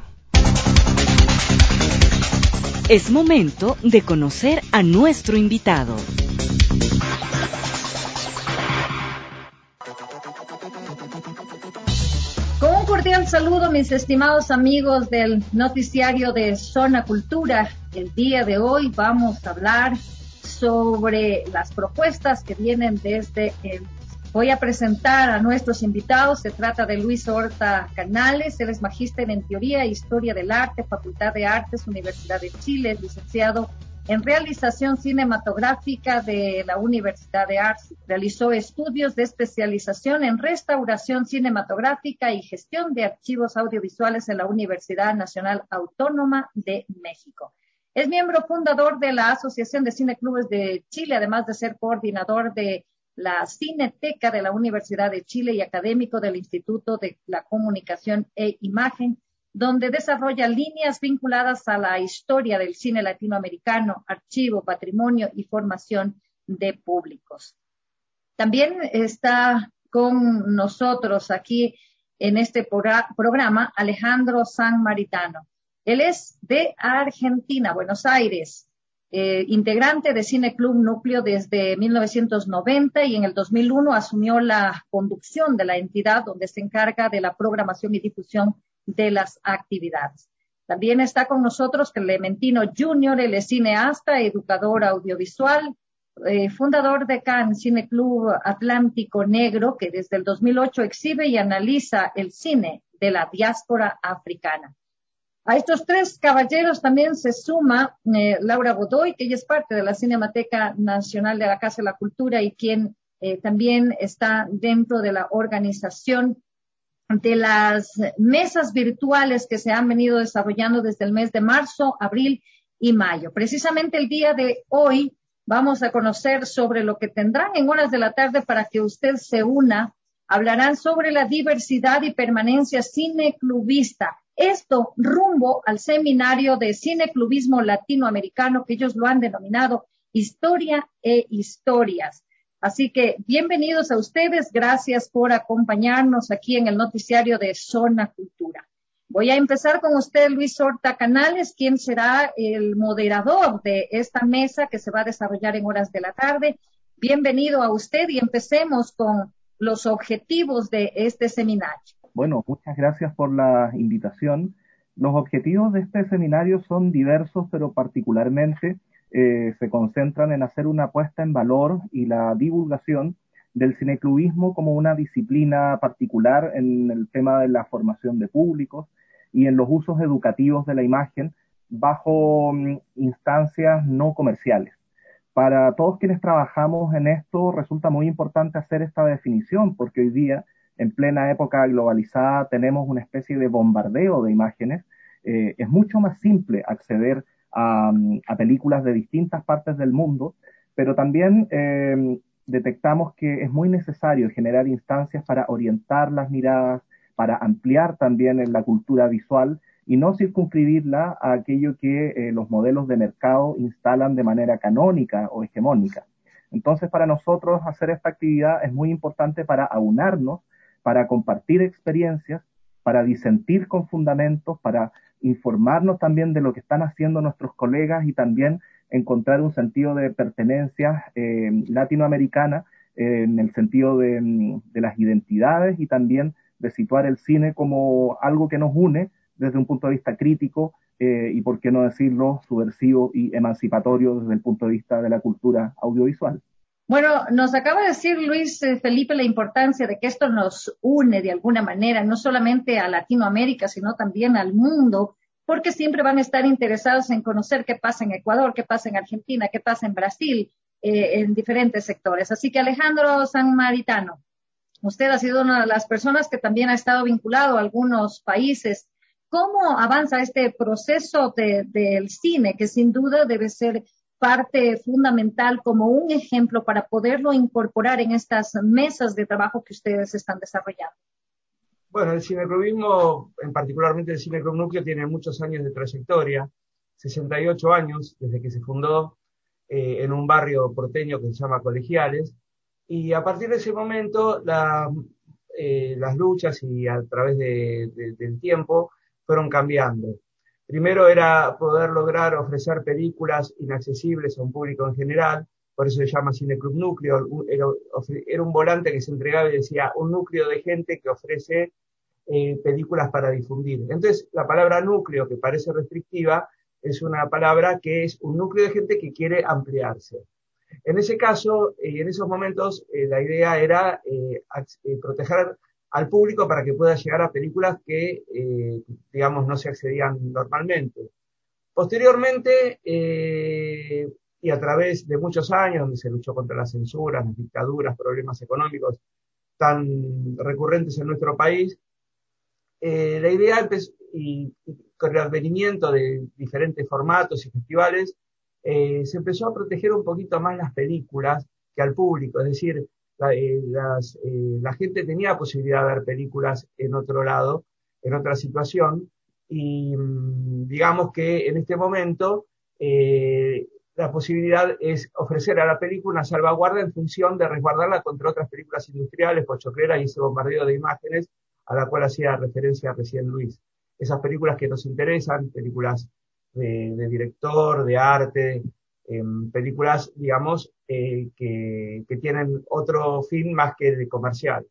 Es momento de conocer a nuestro invitado. Con un cordial saludo, mis estimados amigos del noticiario de Zona Cultura. El día de hoy vamos a hablar sobre las propuestas que vienen desde el... Voy a presentar a nuestros invitados. Se trata de Luis Horta Canales. Él es magíster en Teoría e Historia del Arte, Facultad de Artes, Universidad de Chile, es licenciado en Realización Cinematográfica de la Universidad de Artes. Realizó estudios de especialización en Restauración Cinematográfica y Gestión de Archivos Audiovisuales en la Universidad Nacional Autónoma de México. Es miembro fundador de la Asociación de Cineclubes de Chile, además de ser coordinador de la Cineteca de la Universidad de Chile y académico del Instituto de la Comunicación e Imagen, donde desarrolla líneas vinculadas a la historia del cine latinoamericano, archivo, patrimonio y formación de públicos. También está con nosotros aquí en este programa Alejandro Sanmaritano. Él es de Argentina, Buenos Aires. Eh, integrante de Cineclub Núcleo desde mil novecientos noventa y en el dos mil uno asumió la conducción de la entidad donde se encarga de la programación y difusión de las actividades. También está con nosotros Clementino Junior, él es cineasta, educador audiovisual, eh, fundador de C A N, Cineclub Atlántico Negro, que desde el dos mil ocho exhibe y analiza el cine de la diáspora africana. A estos tres caballeros también se suma eh, Laura Godoy, que ella es parte de la Cinemateca Nacional de la Casa de la Cultura y quien eh, también está dentro de la organización de las mesas virtuales que se han venido desarrollando desde el mes de marzo, abril y mayo. Precisamente el día de hoy vamos a conocer sobre lo que tendrán en horas de la tarde para que usted se una. Hablarán sobre la diversidad y permanencia cineclubista. Esto rumbo al seminario de cineclubismo latinoamericano que ellos lo han denominado Historia e Historias. Así que bienvenidos a ustedes, gracias por acompañarnos aquí en el noticiario de Zona Cultura. Voy a empezar con usted, Luis Horta Canales, quien será el moderador de esta mesa que se va a desarrollar en horas de la tarde. Bienvenido a usted y empecemos con los objetivos de este seminario. Bueno, muchas gracias por la invitación. Los objetivos de este seminario son diversos, pero particularmente eh, se concentran en hacer una puesta en valor y la divulgación del cineclubismo como una disciplina particular en el tema de la formación de públicos y en los usos educativos de la imagen bajo um, instancias no comerciales. Para todos quienes trabajamos en esto resulta muy importante hacer esta definición porque hoy día, en plena época globalizada, tenemos una especie de bombardeo de imágenes. Eh, es mucho más simple acceder a, a películas de distintas partes del mundo, pero también eh, detectamos que es muy necesario generar instancias para orientar las miradas, para ampliar también en la cultura visual y no circunscribirla a aquello que eh, los modelos de mercado instalan de manera canónica o hegemónica. Entonces, para nosotros hacer esta actividad es muy importante para aunarnos, para compartir experiencias, para disentir con fundamentos, para informarnos también de lo que están haciendo nuestros colegas y también encontrar un sentido de pertenencia eh, latinoamericana eh, en el sentido de, de las identidades y también de situar el cine como algo que nos une desde un punto de vista crítico eh, y, por qué no decirlo, subversivo y emancipatorio desde el punto de vista de la cultura audiovisual. Bueno, nos acaba de decir Luis Felipe la importancia de que esto nos une de alguna manera, no solamente a Latinoamérica, sino también al mundo, porque siempre van a estar interesados en conocer qué pasa en Ecuador, qué pasa en Argentina, qué pasa en Brasil, eh, en diferentes sectores. Así que Alejandro Sanmaritano, usted ha sido una de las personas que también ha estado vinculado a algunos países. ¿Cómo avanza este proceso de, del cine, que sin duda debe ser parte fundamental como un ejemplo para poderlo incorporar en estas mesas de trabajo que ustedes están desarrollando? Bueno, el cineclubismo, en particularmente el Cineclub Núcleo, tiene muchos años de trayectoria, sesenta y ocho años desde que se fundó eh, en un barrio porteño que se llama Colegiales, y a partir de ese momento la, eh, las luchas y a través de, de, del tiempo fueron cambiando. Primero era poder lograr ofrecer películas inaccesibles a un público en general, por eso se llama Cine Club Núcleo, era, era un volante que se entregaba y decía un núcleo de gente que ofrece eh, películas para difundir. Entonces, la palabra núcleo, que parece restrictiva, es una palabra que es un núcleo de gente que quiere ampliarse. En ese caso, y eh, en esos momentos, eh, la idea era eh, eh, proteger al público para que pueda llegar a películas que, eh, digamos, no se accedían normalmente. Posteriormente, eh, y a través de muchos años, donde se luchó contra las censuras, las dictaduras, problemas económicos tan recurrentes en nuestro país, eh, la idea empezó, y, y con el advenimiento de diferentes formatos y festivales, eh, se empezó a proteger un poquito más las películas que al público, es decir, la, eh, las, eh, la gente tenía posibilidad de ver películas en otro lado, en otra situación, y digamos que en este momento eh, la posibilidad es ofrecer a la película una salvaguarda en función de resguardarla contra otras películas industriales, pochocleras y ese bombardeo de imágenes a la cual hacía referencia recién Luis. Esas películas que nos interesan, películas de, de director, de arte, eh, películas, digamos, eh, que, que tienen otro fin más que de comercial.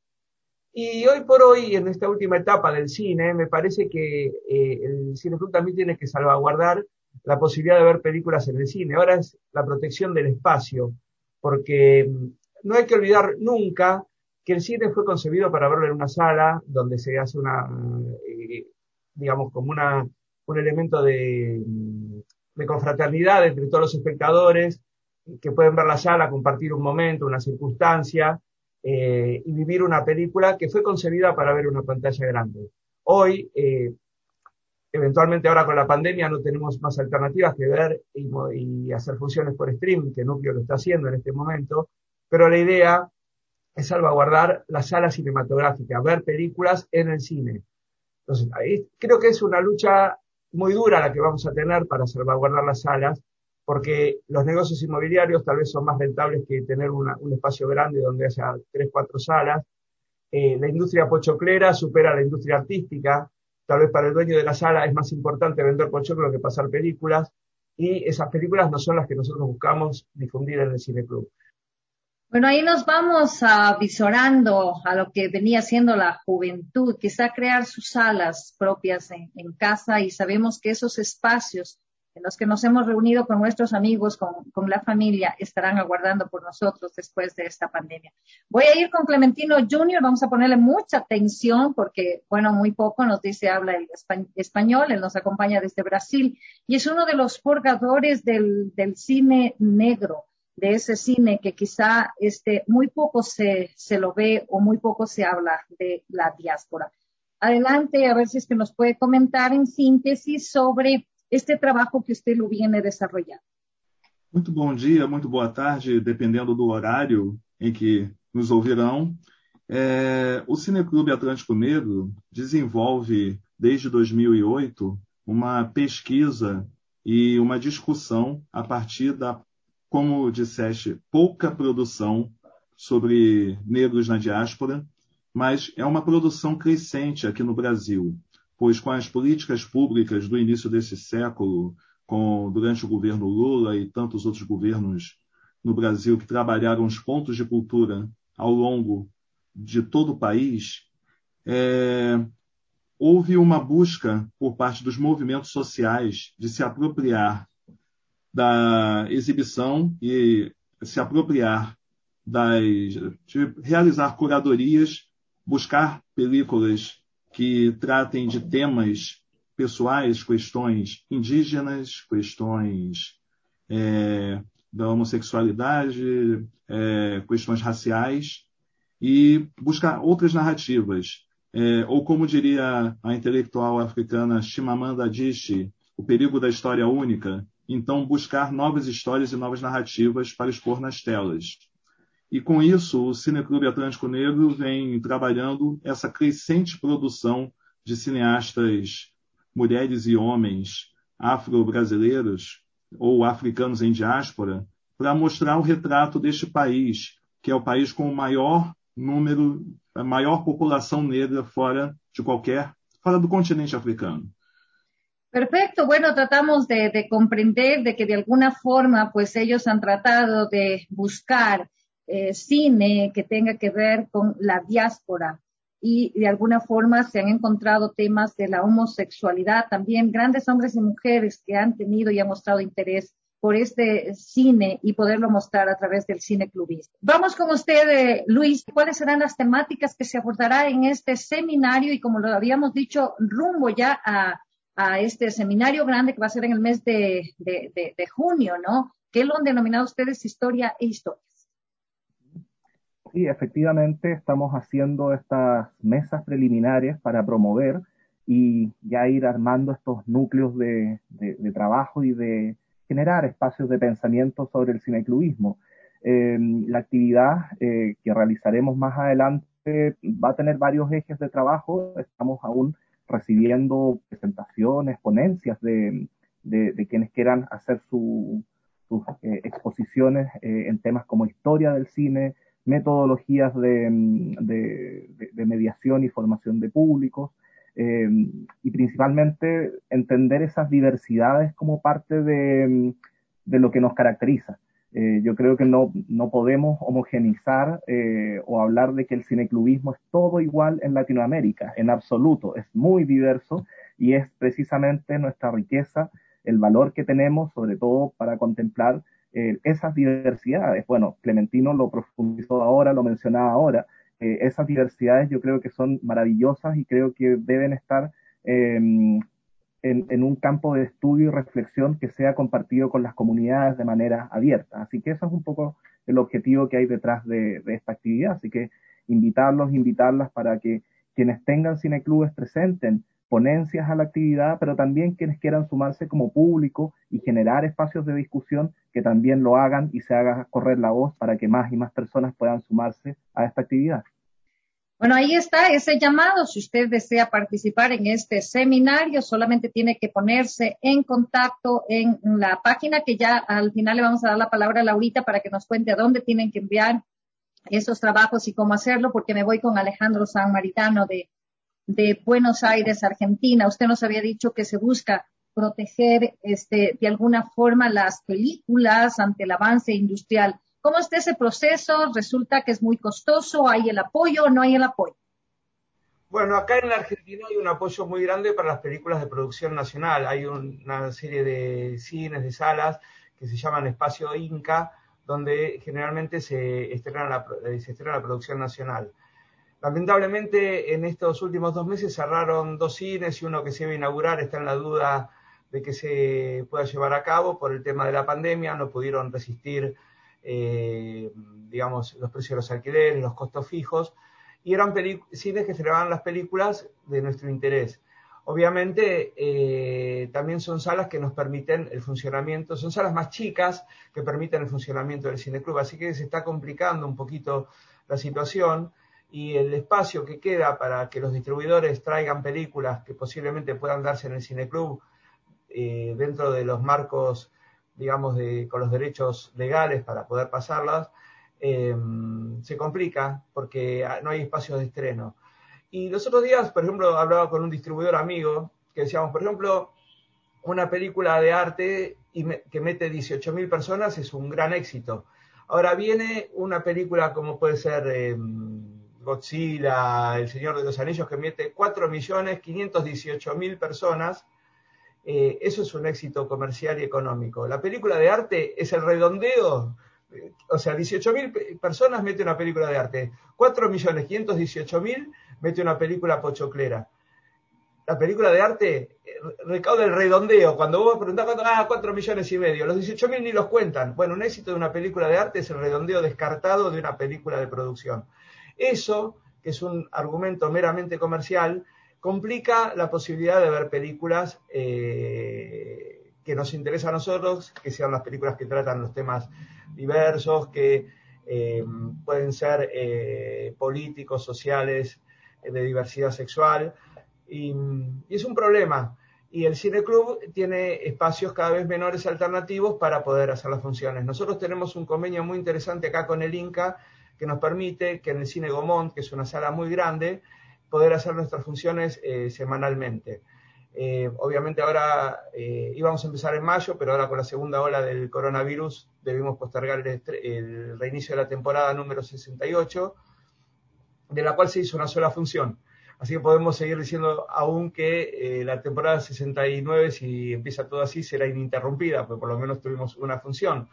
Y hoy por hoy, en esta última etapa del cine, me parece que eh, el Cine Club también tiene que salvaguardar la posibilidad de ver películas en el cine. Ahora es la protección del espacio, porque no hay que olvidar nunca que el cine fue concebido para verlo en una sala donde se hace una, eh, digamos, como una, un elemento de, de confraternidad entre todos los espectadores que pueden ver la sala, compartir un momento, una circunstancia, Eh, y vivir una película que fue concebida para ver una pantalla grande. Hoy, eh, eventualmente ahora con la pandemia no tenemos más alternativas que ver y, y hacer funciones por streaming, que Núcleo lo está haciendo en este momento, pero la idea es salvaguardar la sala cinematográfica, ver películas en el cine. Entonces, ahí creo que es una lucha muy dura la que vamos a tener para salvaguardar las salas, porque los negocios inmobiliarios tal vez son más rentables que tener una, un espacio grande donde haya tres, cuatro salas. Eh, la industria pochoclera supera a la industria artística. Tal vez para el dueño de la sala es más importante vender pochoclo que pasar películas, y esas películas no son las que nosotros buscamos difundir en el Cine Club. Bueno, ahí nos vamos avisorando a lo que venía siendo la juventud, quizá crear sus salas propias en, en casa, y sabemos que esos espacios en los que nos hemos reunido con nuestros amigos, con, con la familia, estarán aguardando por nosotros después de esta pandemia. Voy a ir con Clementino junior, vamos a ponerle mucha atención porque, bueno, muy poco nos dice, habla el espa- español, él nos acompaña desde Brasil y es uno de los forjadores del, del cine negro, de ese cine que quizá este, muy poco se, se lo ve o muy poco se habla de la diáspora. Adelante, a ver si es que nos puede comentar en síntesis sobre este trabalho que usted lo viene desarrollando. Muito bom dia, muito boa tarde, dependendo do horário em que nos ouvirão. É, o Cineclube Atlântico Negro desenvolve, desde dois mil e oito, uma pesquisa e uma discussão a partir da, como disseste, pouca produção sobre negros na diáspora, mas é uma produção crescente aqui no Brasil, pois com as políticas públicas do início desse século, com, durante o governo Lula e tantos outros governos no Brasil que trabalharam os pontos de cultura ao longo de todo o país, é, houve uma busca por parte dos movimentos sociais de se apropriar da exibição e se apropriar das, de realizar curadorias, buscar películas que tratem de temas pessoais, questões indígenas, questões é, da homossexualidade, é, questões raciais, e buscar outras narrativas. É, ou como diria a intelectual africana Chimamanda Adichie, o perigo da história única, então buscar novas histórias e novas narrativas para expor nas telas. E com isso, o Cineclube Atlântico Negro vem trabalhando essa crescente produção de cineastas, mulheres e homens afro-brasileiros ou africanos em diáspora, para mostrar o retrato deste país, que é o país com o maior número, a maior população negra fora de qualquer, fora do continente africano. Perfecto, bueno, tratamos de, de comprender de que de alguna forma pues ellos han tratado de buscar eh, cine que tenga que ver con la diáspora y de alguna forma se han encontrado temas de la homosexualidad, también grandes hombres y mujeres que han tenido y han mostrado interés por este cine y poderlo mostrar a través del cine clubista. Vamos con usted, eh, Luis, ¿cuáles serán las temáticas que se abordará en este seminario? Y como lo habíamos dicho, rumbo ya a, a este seminario grande que va a ser en el mes de, de, de, de junio, ¿no? ¿Qué lo han denominado ustedes Historia e Historias? Sí, efectivamente estamos haciendo estas mesas preliminares para promover y ya ir armando estos núcleos de, de, de trabajo y de generar espacios de pensamiento sobre el cineclubismo. Eh, la actividad eh, que realizaremos más adelante va a tener varios ejes de trabajo. Estamos aún recibiendo presentaciones, ponencias de, de, de quienes quieran hacer su, sus eh, exposiciones eh, en temas como historia del cine, metodologías de, de, de, de mediación y formación de públicos, eh, y principalmente entender esas diversidades como parte de, de lo que nos caracteriza. Eh, yo creo que no, no podemos homogenizar eh, o hablar de que el cineclubismo es todo igual en Latinoamérica, en absoluto, es muy diverso y es precisamente nuestra riqueza, el valor que tenemos, sobre todo para contemplar Eh, esas diversidades. Bueno, Clementino lo profundizó ahora, lo mencionaba ahora. Eh, esas diversidades yo creo que son maravillosas y creo que deben estar eh, en, en un campo de estudio y reflexión que sea compartido con las comunidades de manera abierta. Así que eso es un poco el objetivo que hay detrás de, de esta actividad. Así que invitarlos, invitarlas para que quienes tengan cineclubes presenten ponencias a la actividad, pero también quienes quieran sumarse como público y generar espacios de discusión, que también lo hagan y se haga correr la voz para que más y más personas puedan sumarse a esta actividad. Bueno, ahí está ese llamado. Si usted desea participar en este seminario, solamente tiene que ponerse en contacto en la página, que ya al final le vamos a dar la palabra a Laurita para que nos cuente a dónde tienen que enviar esos trabajos y cómo hacerlo, porque me voy con Alejandro San Maritano de de Buenos Aires, Argentina. Usted nos había dicho que se busca proteger este, de alguna forma las películas ante el avance industrial. ¿Cómo está ese proceso? ¿Resulta que es muy costoso? ¿Hay el apoyo o no hay el apoyo? Bueno, acá en la Argentina hay un apoyo muy grande para las películas de producción nacional. Hay un, una serie de cines, de salas que se llaman Espacio Inca, donde generalmente se estrena la, se estrena la producción nacional. Lamentablemente, en estos últimos dos meses cerraron dos cines y uno que se iba a inaugurar está en la duda de que se pueda llevar a cabo por el tema de la pandemia. No pudieron resistir, eh, digamos, los precios de los alquileres, los costos fijos, y eran cines que estrenaban las películas de nuestro interés. Obviamente, eh, también son salas que nos permiten el funcionamiento, son salas más chicas que permiten el funcionamiento del cineclub, así que se está complicando un poquito la situación. Y el espacio que queda para que los distribuidores traigan películas que posiblemente puedan darse en el cineclub eh, dentro de los marcos, digamos, de, con los derechos legales para poder pasarlas, eh, se complica porque no hay espacios de estreno. Y los otros días, por ejemplo, hablaba con un distribuidor amigo que decíamos, por ejemplo, una película de arte y me, que mete dieciocho mil personas es un gran éxito. Ahora viene una película como puede ser eh, Godzilla, El Señor de los Anillos, que mete cuatro millones quinientos dieciocho mil personas. Eh, eso es un éxito comercial y económico. La película de arte es el redondeo, eh, o sea, dieciocho mil personas mete una película de arte, cuatro millones quinientos dieciocho mil mete una película pochoclera. La película de arte recauda el redondeo. Cuando vos preguntás cuánto, ah, cuatro millones y medio, los dieciocho mil ni los cuentan. Bueno, un éxito de una película de arte es el redondeo descartado de una película de producción. Eso, que es un argumento meramente comercial, complica la posibilidad de ver películas eh, que nos interesan a nosotros, que sean las películas que tratan los temas diversos, que eh, pueden ser eh, políticos, sociales, eh, de diversidad sexual. Y, y es un problema. Y el cineclub tiene espacios cada vez menores alternativos para poder hacer las funciones. Nosotros tenemos un convenio muy interesante acá con el Inca que nos permite que en el Cine Gomont, que es una sala muy grande, poder hacer nuestras funciones eh, semanalmente. Eh, obviamente ahora eh, íbamos a empezar en mayo, pero ahora con la segunda ola del coronavirus debimos postergar el, el reinicio de la temporada número sesenta y ocho, de la cual se hizo una sola función. Así que podemos seguir diciendo aún que eh, la temporada sesenta y nueve, si empieza todo así, será ininterrumpida, porque por lo menos tuvimos una función.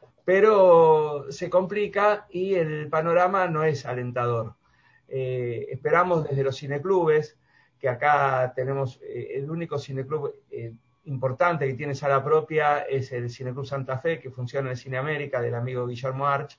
Pero se complica y el panorama no es alentador. Eh, esperamos desde los cineclubes, que acá tenemos eh, el único cineclub eh, importante que tiene sala propia, es el Cineclub Santa Fe, que funciona en el Cine América, del amigo Guillermo Arch.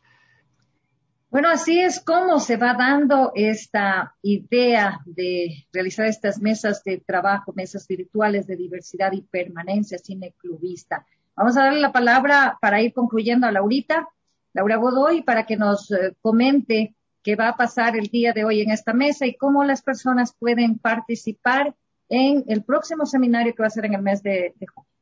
Bueno, así es como se va dando esta idea de realizar estas mesas de trabajo, mesas virtuales de diversidad y permanencia cineclubista. Vamos a darle la palabra para ir concluyendo a Laurita, Laura Godoy, para que nos eh, comente qué va a pasar el día de hoy en esta mesa y cómo las personas pueden participar en el próximo seminario que va a ser en el mes de, de junio.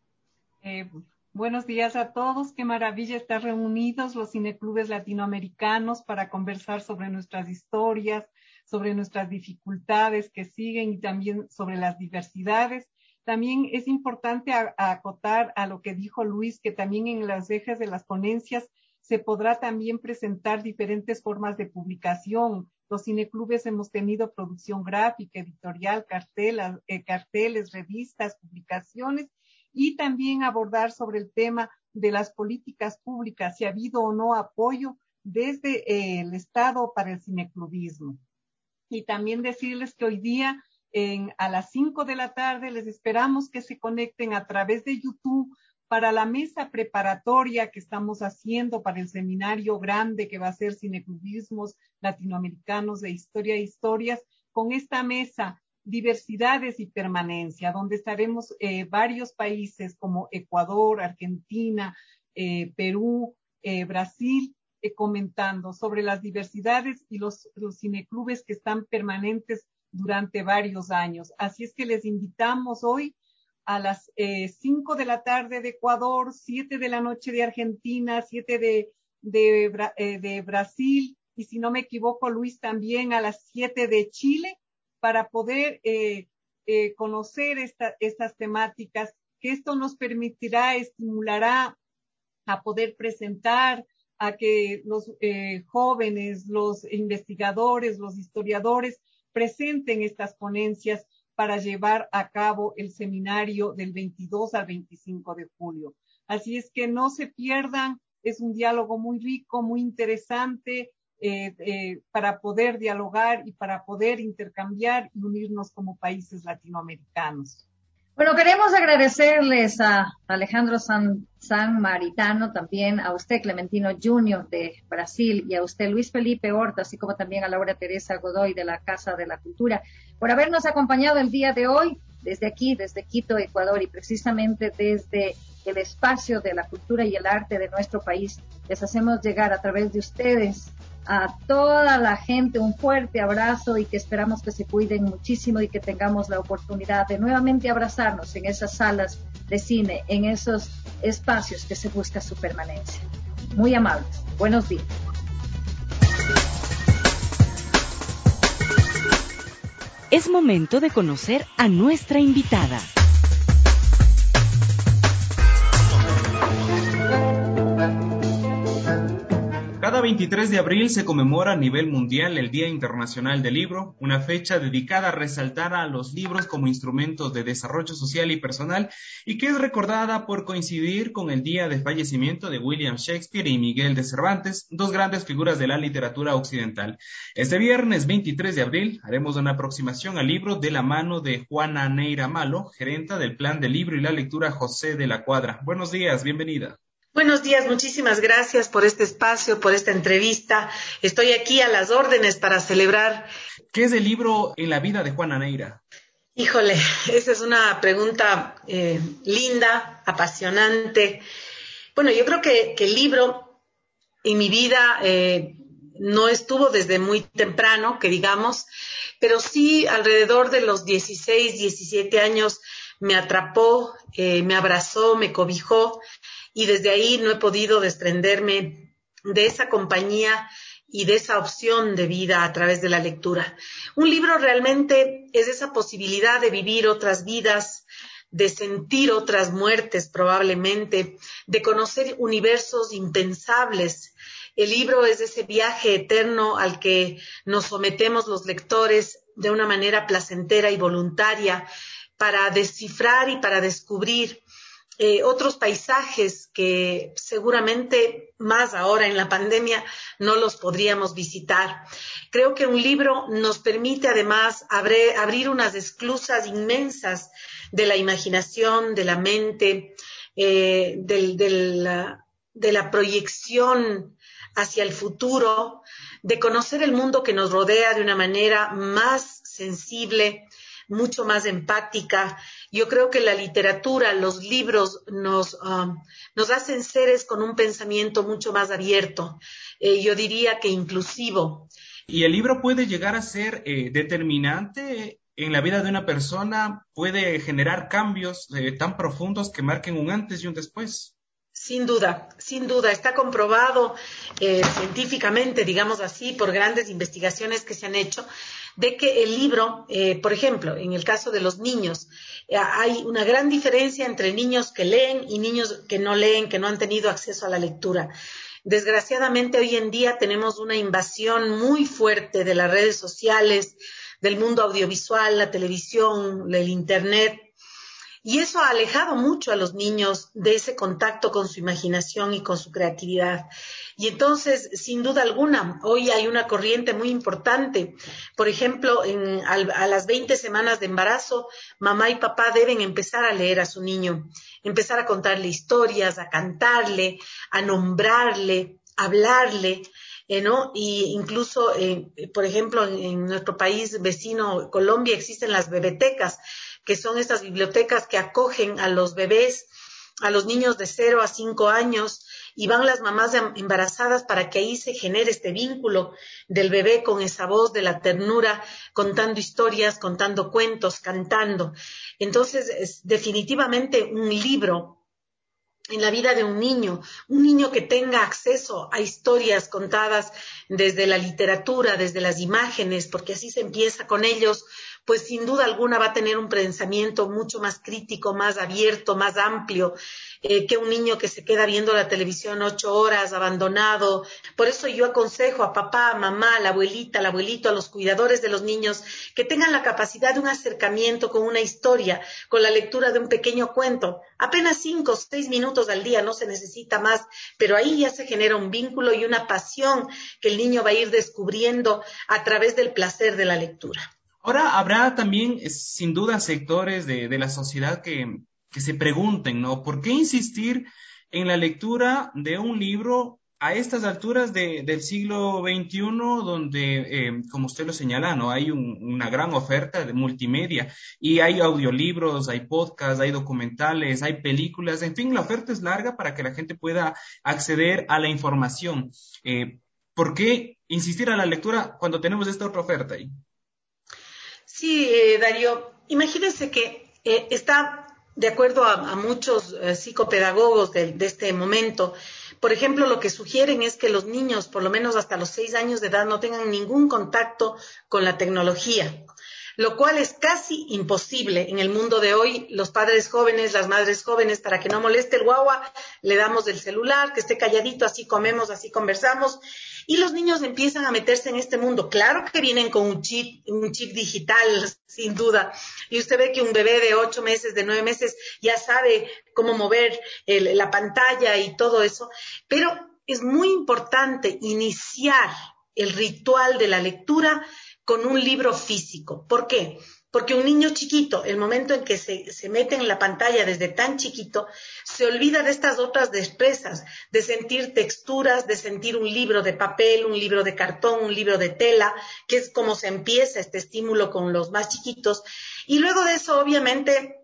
Eh, buenos días a todos. Qué maravilla estar reunidos los cineclubes latinoamericanos para conversar sobre nuestras historias, sobre nuestras dificultades que siguen y también sobre las diversidades. También es importante a, a acotar a lo que dijo Luis, que también en las ejes de las ponencias se podrá también presentar diferentes formas de publicación. Los cineclubes hemos tenido producción gráfica, editorial, cartelas, eh, carteles, revistas, publicaciones, y también abordar sobre el tema de las políticas públicas, si ha habido o no apoyo desde eh, el Estado para el cineclubismo. Y también decirles que hoy día en, a las cinco de la tarde les esperamos que se conecten a través de YouTube para la mesa preparatoria que estamos haciendo para el seminario grande que va a ser Cineclubismos Latinoamericanos de Historia e Historias, con esta mesa Diversidades y Permanencia, donde estaremos eh, varios países como Ecuador, Argentina, eh, Perú, eh, Brasil, eh, comentando sobre las diversidades y los, los cineclubes que están permanentes durante varios años. Así es que les invitamos hoy a las eh, cinco de la tarde de Ecuador, siete de la noche de Argentina, siete de, de, eh, de Brasil, y si no me equivoco, Luis, también a las siete de Chile, para poder eh, eh, conocer esta, estas temáticas, que esto nos permitirá, estimulará a poder presentar, a que los eh, jóvenes, los investigadores, los historiadores presenten estas ponencias para llevar a cabo el seminario del veintidós al veinticinco de julio. Así es que no se pierdan, es un diálogo muy rico, muy interesante, eh, eh, para poder dialogar y para poder intercambiar y unirnos como países latinoamericanos. Bueno, queremos agradecerles a Alejandro San, San Maritano, también a usted, Clementino junior de Brasil, y a usted, Luis Felipe Horta, así como también a Laura Teresa Godoy de la Casa de la Cultura, por habernos acompañado el día de hoy, desde aquí, desde Quito, Ecuador, y precisamente desde el espacio de la cultura y el arte de nuestro país. Les hacemos llegar a través de ustedes a toda la gente un fuerte abrazo, y que esperamos que se cuiden muchísimo y que tengamos la oportunidad de nuevamente abrazarnos en esas salas de cine, en esos espacios que se busca su permanencia. Muy amables. Buenos días. Es momento de conocer a nuestra invitada. Cada veintitrés de abril se conmemora a nivel mundial el Día Internacional del Libro, una fecha dedicada a resaltar a los libros como instrumentos de desarrollo social y personal, y que es recordada por coincidir con el día de fallecimiento de William Shakespeare y Miguel de Cervantes, dos grandes figuras de la literatura occidental. Este viernes veintitrés de abril haremos una aproximación al libro de la mano de Juana Neira Malo, gerenta del Plan del Libro y la Lectura José de la Cuadra. Buenos días, bienvenida. Buenos días, muchísimas gracias por este espacio, por esta entrevista. Estoy aquí a las órdenes para celebrar. ¿Qué es el libro en la vida de Juana Neira? Híjole, esa es una pregunta eh, linda, apasionante. Bueno, yo creo que, que el libro en mi vida eh, no estuvo desde muy temprano, que digamos, pero sí alrededor de los dieciséis, diecisiete años me atrapó, eh, me abrazó, me cobijó. Y desde ahí no he podido desprenderme de esa compañía y de esa opción de vida a través de la lectura. Un libro realmente es esa posibilidad de vivir otras vidas, de sentir otras muertes probablemente, de conocer universos impensables. El libro es ese viaje eterno al que nos sometemos los lectores de una manera placentera y voluntaria para descifrar y para descubrir eh, otros paisajes que seguramente más ahora en la pandemia no los podríamos visitar. Creo que un libro nos permite además abre, abrir unas esclusas inmensas de la imaginación, de la mente, eh, del, del, de la proyección hacia el futuro, de conocer el mundo que nos rodea de una manera más sensible, mucho más empática. Yo creo que la literatura, los libros nos, um, nos hacen seres con un pensamiento mucho más abierto, eh, yo diría que inclusivo. ¿Y el libro puede llegar a ser eh, determinante en la vida de una persona? ¿Puede generar cambios eh, tan profundos que marquen un antes y un después? Sin duda, sin duda, está comprobado eh, científicamente, digamos así, por grandes investigaciones que se han hecho, de que el libro, eh, por ejemplo, en el caso de los niños, eh, hay una gran diferencia entre niños que leen y niños que no leen, que no han tenido acceso a la lectura. Desgraciadamente, hoy en día tenemos una invasión muy fuerte de las redes sociales, del mundo audiovisual, la televisión, el internet. Y eso ha alejado mucho a los niños de ese contacto con su imaginación y con su creatividad. Y entonces, sin duda alguna, hoy hay una corriente muy importante. Por ejemplo, en, a, a las veinte semanas de embarazo, mamá y papá deben empezar a leer a su niño, empezar a contarle historias, a cantarle, a nombrarle, a hablarle. Eh, ¿no? Y incluso, eh, por ejemplo, en, en nuestro país vecino, Colombia, existen las bebetecas, que son estas bibliotecas que acogen a los bebés, a los niños de cero a cinco años, y van las mamás embarazadas para que ahí se genere este vínculo del bebé con esa voz de la ternura, contando historias, contando cuentos, cantando. Entonces, es definitivamente un libro en la vida de un niño, un niño que tenga acceso a historias contadas desde la literatura, desde las imágenes, porque así se empieza con ellos, pues sin duda alguna va a tener un pensamiento mucho más crítico, más abierto, más amplio, eh, que un niño que se queda viendo la televisión ocho horas, abandonado. Por eso yo aconsejo a papá, a mamá, a la abuelita, al abuelito, a los cuidadores de los niños, que tengan la capacidad de un acercamiento con una historia, con la lectura de un pequeño cuento. Apenas cinco o seis minutos al día, no se necesita más, pero ahí ya se genera un vínculo y una pasión que el niño va a ir descubriendo a través del placer de la lectura. Ahora habrá también, sin duda, sectores de, de la sociedad que, que se pregunten, ¿no? ¿Por qué insistir en la lectura de un libro a estas alturas de, del siglo veintiuno, donde, eh, como usted lo señala, ¿no? Hay un, una gran oferta de multimedia y hay audiolibros, hay podcasts, hay documentales, hay películas, en fin, la oferta es larga para que la gente pueda acceder a la información. Eh, ¿por qué insistir a la lectura cuando tenemos esta otra oferta ahí? Sí, eh, Darío, imagínense que eh, está de acuerdo a, a muchos eh, psicopedagogos de, de este momento. Por ejemplo, lo que sugieren es que los niños, por lo menos hasta los seis años de edad, no tengan ningún contacto con la tecnología, lo cual es casi imposible en el mundo de hoy. Los padres jóvenes, las madres jóvenes, para que no moleste el guagua, le damos el celular, que esté calladito, así comemos, así conversamos, y los niños empiezan a meterse en este mundo. Claro que vienen con un chip, un chip digital, sin duda, y usted ve que un bebé de ocho meses, de nueve meses, ya sabe cómo mover el, la pantalla y todo eso, pero es muy importante iniciar el ritual de la lectura con un libro físico. ¿Por qué? Porque un niño chiquito, el momento en que se, se mete en la pantalla desde tan chiquito, se olvida de estas otras destrezas, de sentir texturas, de sentir un libro de papel, un libro de cartón, un libro de tela, que es como se empieza este estímulo con los más chiquitos. Y luego de eso, obviamente,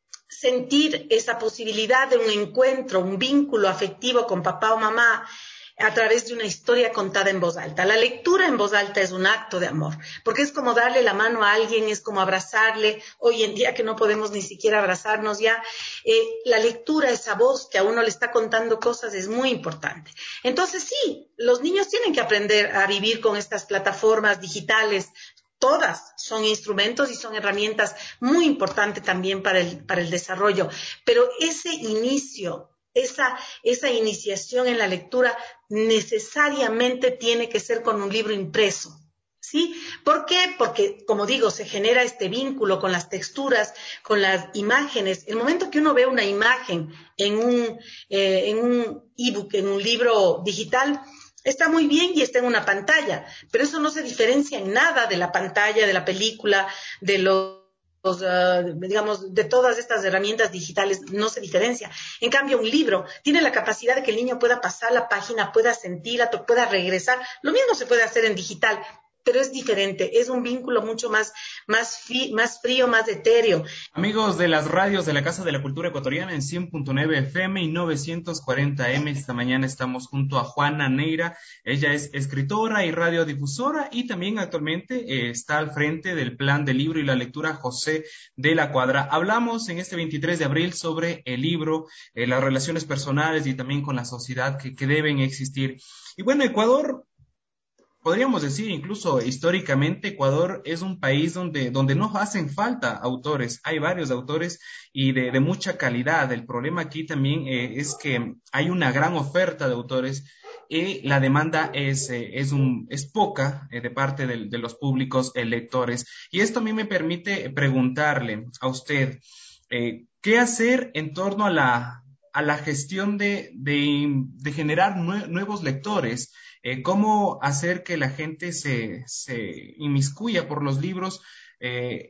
sentir esa posibilidad de un encuentro, un vínculo afectivo con papá o mamá, a través de una historia contada en voz alta. La lectura en voz alta es un acto de amor, porque es como darle la mano a alguien, es como abrazarle. Hoy en día que no podemos ni siquiera abrazarnos ya, eh, la lectura, esa voz que a uno le está contando cosas, es muy importante. Entonces sí, los niños tienen que aprender a vivir con estas plataformas digitales. Todas son instrumentos y son herramientas muy importantes también para el, para el desarrollo, pero ese inicio, esa, esa iniciación en la lectura necesariamente tiene que ser con un libro impreso, ¿sí? ¿Por qué? Porque, como digo, se genera este vínculo con las texturas, con las imágenes. El momento que uno ve una imagen en un, eh, en un ebook, en un libro digital, está muy bien y está en una pantalla, pero eso no se diferencia en nada de la pantalla, de la película, de los, uh, digamos, de todas estas herramientas digitales, no se diferencia. En cambio, un libro tiene la capacidad de que el niño pueda pasar la página, pueda sentirla, pueda regresar. Lo mismo se puede hacer en digital, pero es diferente, es un vínculo mucho más, más, fi, más frío, más etéreo. Amigos de las radios de la Casa de la Cultura Ecuatoriana en cien punto nueve F M y novecientos cuarenta M, esta mañana estamos junto a Juana Neira. Ella es escritora y radiodifusora y también actualmente eh, está al frente del Plan de Libro y la Lectura José de la Cuadra. Hablamos en este veintitrés de abril sobre el libro, eh, las relaciones personales y también con la sociedad que, que deben existir. Y bueno, Ecuador, podríamos decir, incluso históricamente, Ecuador es un país donde, donde no hacen falta autores. Hay varios autores y de, de mucha calidad. El problema aquí también eh, es que hay una gran oferta de autores y la demanda es, eh, es, un, es poca eh, de parte de, de los públicos eh, lectores. Y esto a mí me permite preguntarle a usted, eh, ¿qué hacer en torno a la, a la gestión de, de, de generar nue- nuevos lectores? Eh, ¿Cómo hacer que la gente se, se inmiscuya por los libros eh,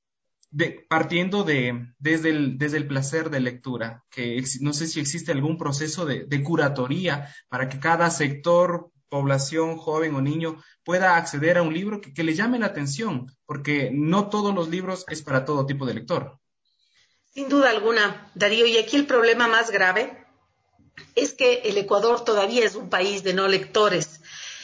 de, partiendo de, desde, el, desde el placer de lectura? Que ex, no sé si existe algún proceso de, de curatoría para que cada sector, población, joven o niño pueda acceder a un libro que, que le llame la atención, porque no todos los libros es para todo tipo de lector. Sin duda alguna, Darío, y aquí el problema más grave es que el Ecuador todavía es un país de no lectores.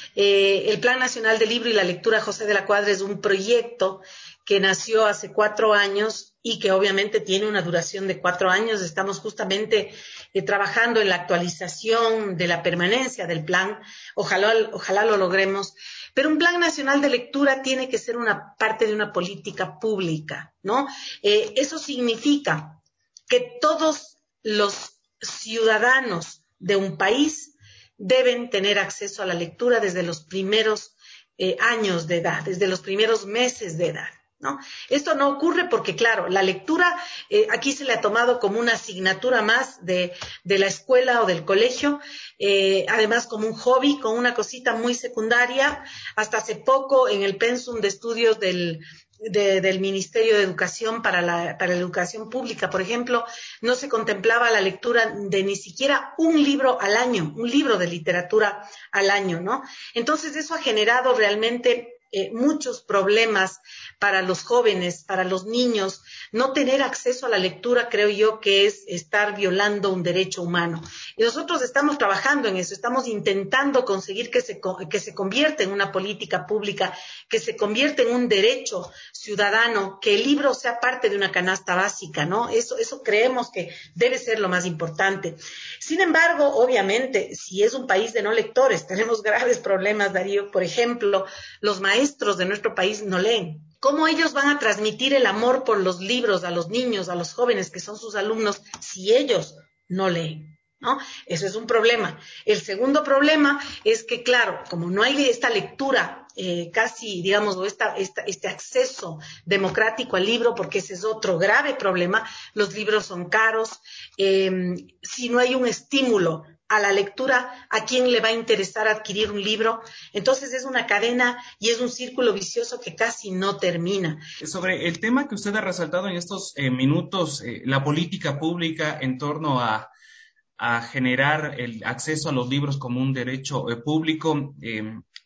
Eh, el Plan Nacional del Libro y la Lectura José de la Cuadra es un proyecto que nació hace cuatro años y que obviamente tiene una duración de cuatro años. Estamos justamente eh, trabajando en la actualización de la permanencia del plan. Ojalá, ojalá lo logremos. Pero un Plan Nacional de Lectura tiene que ser una parte de una política pública, ¿no? Eh, eso significa que todos los ciudadanos de un país deben tener acceso a la lectura desde los primeros eh, años de edad, desde los primeros meses de edad, ¿no? Esto no ocurre porque, claro, la lectura eh, aquí se le ha tomado como una asignatura más de, de la escuela o del colegio, eh, además como un hobby, como una cosita muy secundaria. Hasta hace poco en el pensum de estudios del De, del Ministerio de Educación para la, para la educación pública, por ejemplo, no se contemplaba la lectura de ni siquiera un libro al año, un libro de literatura al año, ¿no? Entonces eso ha generado realmente eh, muchos problemas para los jóvenes, para los niños. No tener acceso a la lectura, creo yo, que es estar violando un derecho humano. Y nosotros estamos trabajando en eso, estamos intentando conseguir que se, que se convierta en una política pública, que se convierta en un derecho ciudadano, que el libro sea parte de una canasta básica, ¿no? Eso, eso creemos que debe ser lo más importante. Sin embargo, obviamente, si es un país de no lectores, tenemos graves problemas, Darío. Por ejemplo, los maestros de nuestro país no leen. ¿Cómo ellos van a transmitir el amor por los libros a los niños, a los jóvenes que son sus alumnos, si ellos no leen? ¿No? Eso es un problema. El segundo problema es que, claro, como no hay esta lectura, eh, casi, digamos, o esta, esta, este acceso democrático al libro, porque ese es otro grave problema, los libros son caros, eh, si no hay un estímulo a la lectura, ¿a quién le va a interesar adquirir un libro? Entonces es una cadena y es un círculo vicioso que casi no termina. Sobre el tema que usted ha resaltado en estos eh, minutos, eh, la política pública en torno a a generar el acceso a los libros como un derecho eh, público. Eh,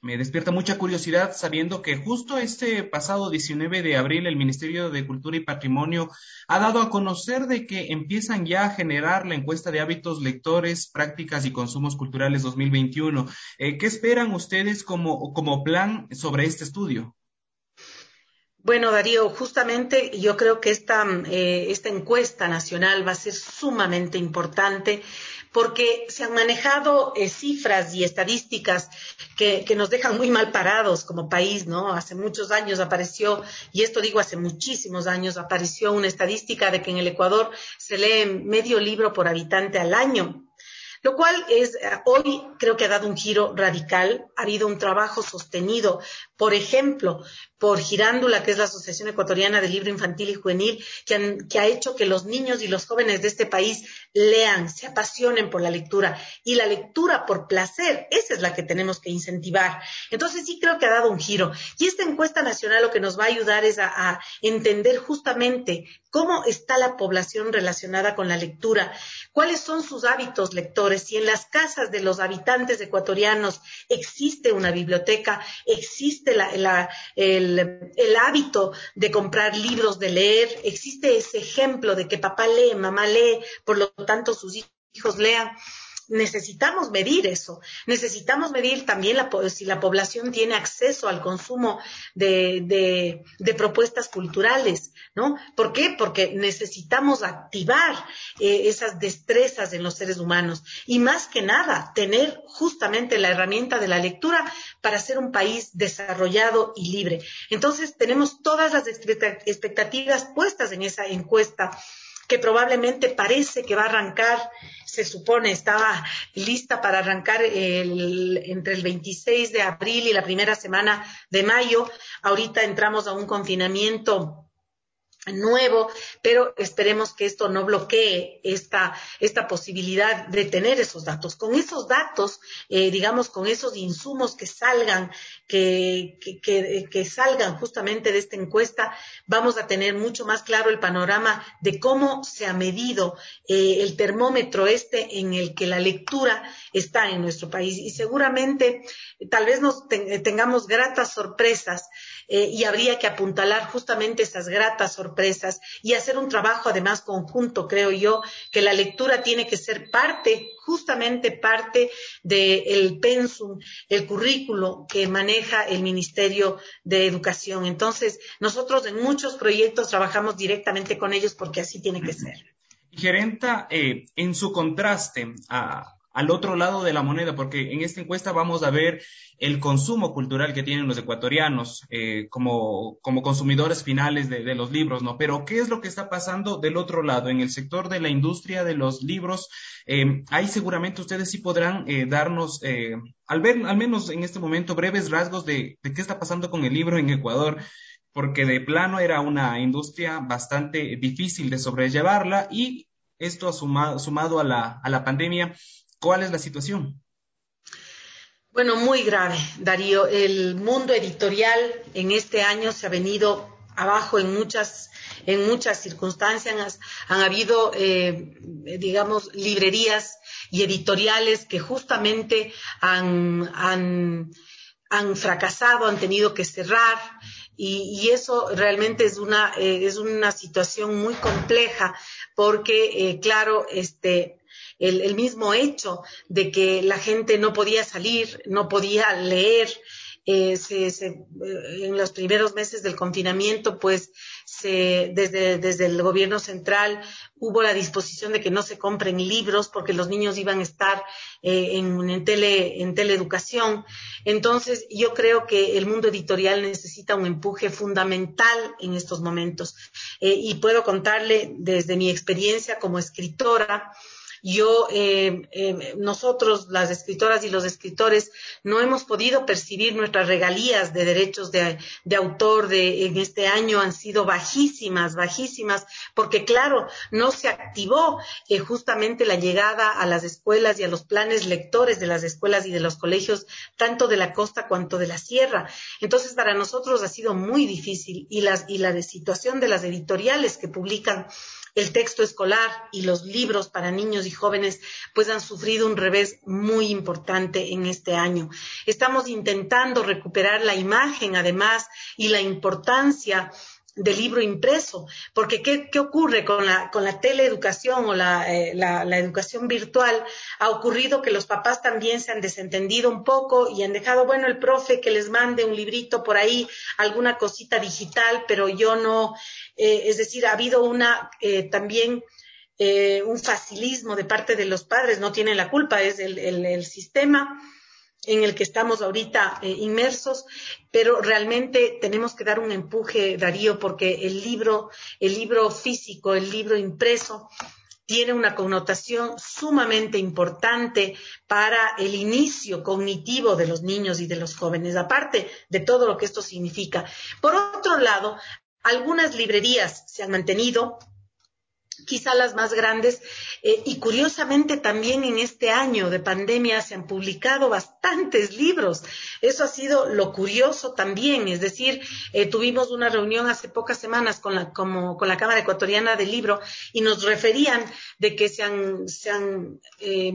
me despierta mucha curiosidad sabiendo que justo este pasado diecinueve de abril el Ministerio de Cultura y Patrimonio ha dado a conocer de que empiezan ya a generar la encuesta de hábitos lectores, prácticas y consumos culturales dos mil veintiuno. Eh, ¿Qué esperan ustedes como, como plan sobre este estudio? Bueno, Darío, justamente yo creo que esta, eh, esta encuesta nacional va a ser sumamente importante porque se han manejado eh, cifras y estadísticas que, que nos dejan muy mal parados como país, ¿no? Hace muchos años apareció, y esto digo hace muchísimos años, apareció una estadística de que en el Ecuador se lee medio libro por habitante al año. Lo cual es, hoy creo que ha dado un giro radical, ha habido un trabajo sostenido, por ejemplo, por Girándula, que es la Asociación Ecuatoriana de Libro Infantil y Juvenil, que, han, que ha hecho que los niños y los jóvenes de este país lean, se apasionen por la lectura, y la lectura por placer, esa es la que tenemos que incentivar. Entonces sí creo que ha dado un giro, y esta encuesta nacional lo que nos va a ayudar es a, a entender justamente cómo está la población relacionada con la lectura, cuáles son sus hábitos lectores, si en las casas de los habitantes ecuatorianos existe una biblioteca, existe la, la, el, el hábito de comprar libros, de leer, existe ese ejemplo de que papá lee, mamá lee, por lo tanto sus hijos lean. Necesitamos medir eso, necesitamos medir también la, si la población tiene acceso al consumo de, de, de propuestas culturales, ¿no? ¿Por qué? Porque necesitamos activar eh, esas destrezas en los seres humanos y más que nada tener justamente la herramienta de la lectura para ser un país desarrollado y libre. Entonces tenemos todas las expectativas puestas en esa encuesta que probablemente parece que va a arrancar, se supone, estaba lista para arrancar el, entre el veintiséis de abril y la primera semana de mayo. Ahorita entramos a un confinamiento nuevo, pero esperemos que esto no bloquee esta, esta posibilidad de tener esos datos. Con esos datos, eh, digamos, con esos insumos que salgan, que, que, que, que salgan justamente de esta encuesta, vamos a tener mucho más claro el panorama de cómo se ha medido eh, el termómetro este en el que la lectura está en nuestro país. Y seguramente tal vez nos te, tengamos gratas sorpresas eh, y habría que apuntalar justamente esas gratas sorpresas Sorpresas, y hacer un trabajo además conjunto. Creo yo que la lectura tiene que ser parte, justamente parte del pensum, el currículo que maneja el Ministerio de Educación. Entonces, nosotros en muchos proyectos trabajamos directamente con ellos porque así tiene que ser. Gerenta, eh, en su contraste a al otro lado de la moneda, porque en esta encuesta vamos a ver el consumo cultural que tienen los ecuatorianos eh, como, como consumidores finales de, de los libros, ¿no? Pero ¿qué es lo que está pasando del otro lado? En el sector de la industria de los libros, eh, ahí seguramente ustedes sí podrán eh, darnos, eh, al ver, al menos en este momento, breves rasgos de, de qué está pasando con el libro en Ecuador, porque de plano era una industria bastante difícil de sobrellevarla y esto sumado, sumado a la, a la pandemia. ¿Cuál es la situación? Bueno, muy grave, Darío. El mundo editorial en este año se ha venido abajo en muchas, en muchas circunstancias. Han, han habido, eh, digamos, librerías y editoriales que justamente han, han, han fracasado, han tenido que cerrar. Y, y eso realmente es una, eh, es una situación muy compleja porque, eh, claro, este... El, el mismo hecho de que la gente no podía salir, no podía leer, eh, se, se, en los primeros meses del confinamiento, pues se, desde, desde el gobierno central hubo la disposición de que no se compren libros porque los niños iban a estar eh, en, en, tele, en teleeducación. Entonces, yo creo que el mundo editorial necesita un empuje fundamental en estos momentos. Eh, y puedo contarle desde mi experiencia como escritora. Yo, eh, eh, nosotros, las escritoras y los escritores, no hemos podido percibir nuestras regalías de derechos de, de autor de, en este año han sido bajísimas, bajísimas, porque claro, no se activó eh, justamente la llegada a las escuelas y a los planes lectores de las escuelas y de los colegios, tanto de la costa cuanto de la sierra. Entonces, para nosotros ha sido muy difícil y, las, y la situación de las editoriales que publican el texto escolar y los libros para niños y jóvenes pues han sufrido un revés muy importante en este año. Estamos intentando recuperar la imagen además y la importancia del libro impreso, porque ¿qué, qué ocurre con la, con la teleeducación o la, eh, la, la educación virtual? Ha ocurrido que los papás también se han desentendido un poco y han dejado, bueno, el profe que les mande un librito por ahí, alguna cosita digital, pero yo no, eh, es decir, ha habido una eh, también eh, un facilismo de parte de los padres, no tienen la culpa, es el, el, el sistema en el que estamos ahorita eh, inmersos, pero realmente tenemos que dar un empuje, Darío, porque el libro, el libro físico, el libro impreso, tiene una connotación sumamente importante para el inicio cognitivo de los niños y de los jóvenes, aparte de todo lo que esto significa. Por otro lado, algunas librerías se han mantenido, quizá las más grandes, eh, y curiosamente también en este año de pandemia se han publicado bastantes libros. Eso ha sido lo curioso también, es decir, eh, tuvimos una reunión hace pocas semanas con la, como, con la Cámara Ecuatoriana del Libro y nos referían de que se han, se han, eh,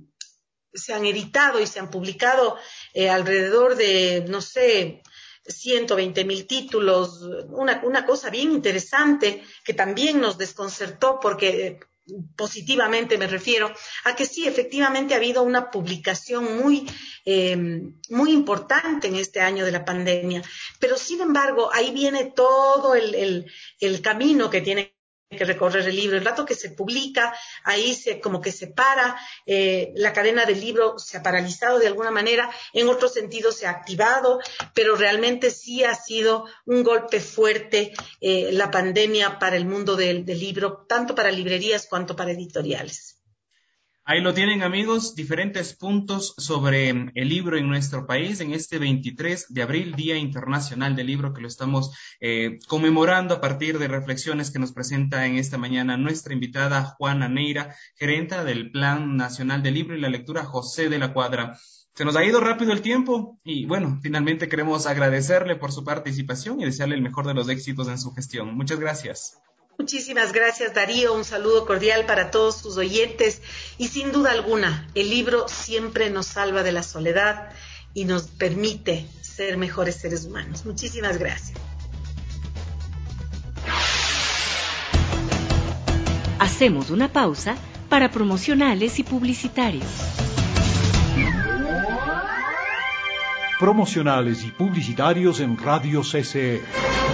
se han editado y se han publicado eh, alrededor de, no sé, ciento veinte mil títulos, una, una cosa bien interesante que también nos desconcertó porque positivamente me refiero a que sí, efectivamente ha habido una publicación muy, eh, muy importante en este año de la pandemia, pero sin embargo ahí viene todo el, el, el camino que tiene que recorrer el libro. El rato que se publica, ahí se como que se para, eh, la cadena del libro se ha paralizado de alguna manera, en otro sentido se ha activado, pero realmente sí ha sido un golpe fuerte eh, la pandemia para el mundo del, del libro, tanto para librerías cuanto para editoriales. Ahí lo tienen, amigos, diferentes puntos sobre el libro en nuestro país en este veintitrés de abril, Día Internacional del Libro, que lo estamos eh, conmemorando a partir de reflexiones que nos presenta en esta mañana nuestra invitada Juana Neira, gerenta del Plan Nacional del Libro y la Lectura, José de la Cuadra. Se nos ha ido rápido el tiempo y, bueno, finalmente queremos agradecerle por su participación y desearle el mejor de los éxitos en su gestión. Muchas gracias. Muchísimas gracias, Darío. Un saludo cordial para todos sus oyentes. Y sin duda alguna, el libro siempre nos salva de la soledad y nos permite ser mejores seres humanos. Muchísimas gracias. Hacemos una pausa para promocionales y publicitarios. Promocionales y publicitarios en Radio C C E.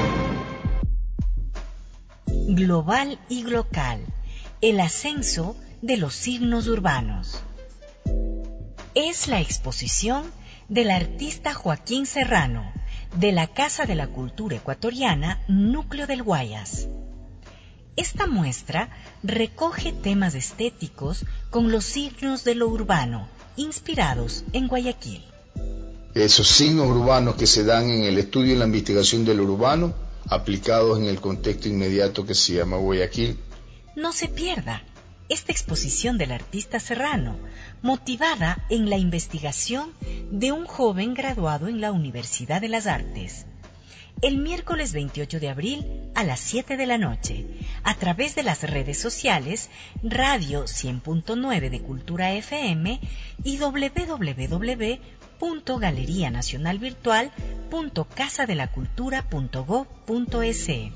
Global y local, el ascenso de los signos urbanos. Es la exposición del artista Joaquín Serrano, de la Casa de la Cultura Ecuatoriana, Núcleo del Guayas. Esta muestra recoge temas estéticos con los signos de lo urbano, inspirados en Guayaquil. Esos signos urbanos que se dan en el estudio y la investigación del urbano, aplicados en el contexto inmediato que se llama Guayaquil. No se pierda esta exposición del artista Serrano, motivada en la investigación de un joven graduado en la Universidad de las Artes. El miércoles veintiocho de abril a las siete de la noche, a través de las redes sociales, Radio cien punto nueve de Cultura F M y doble u doble u doble u punto galería nacional virtual punto casa de la cultura punto gob punto es.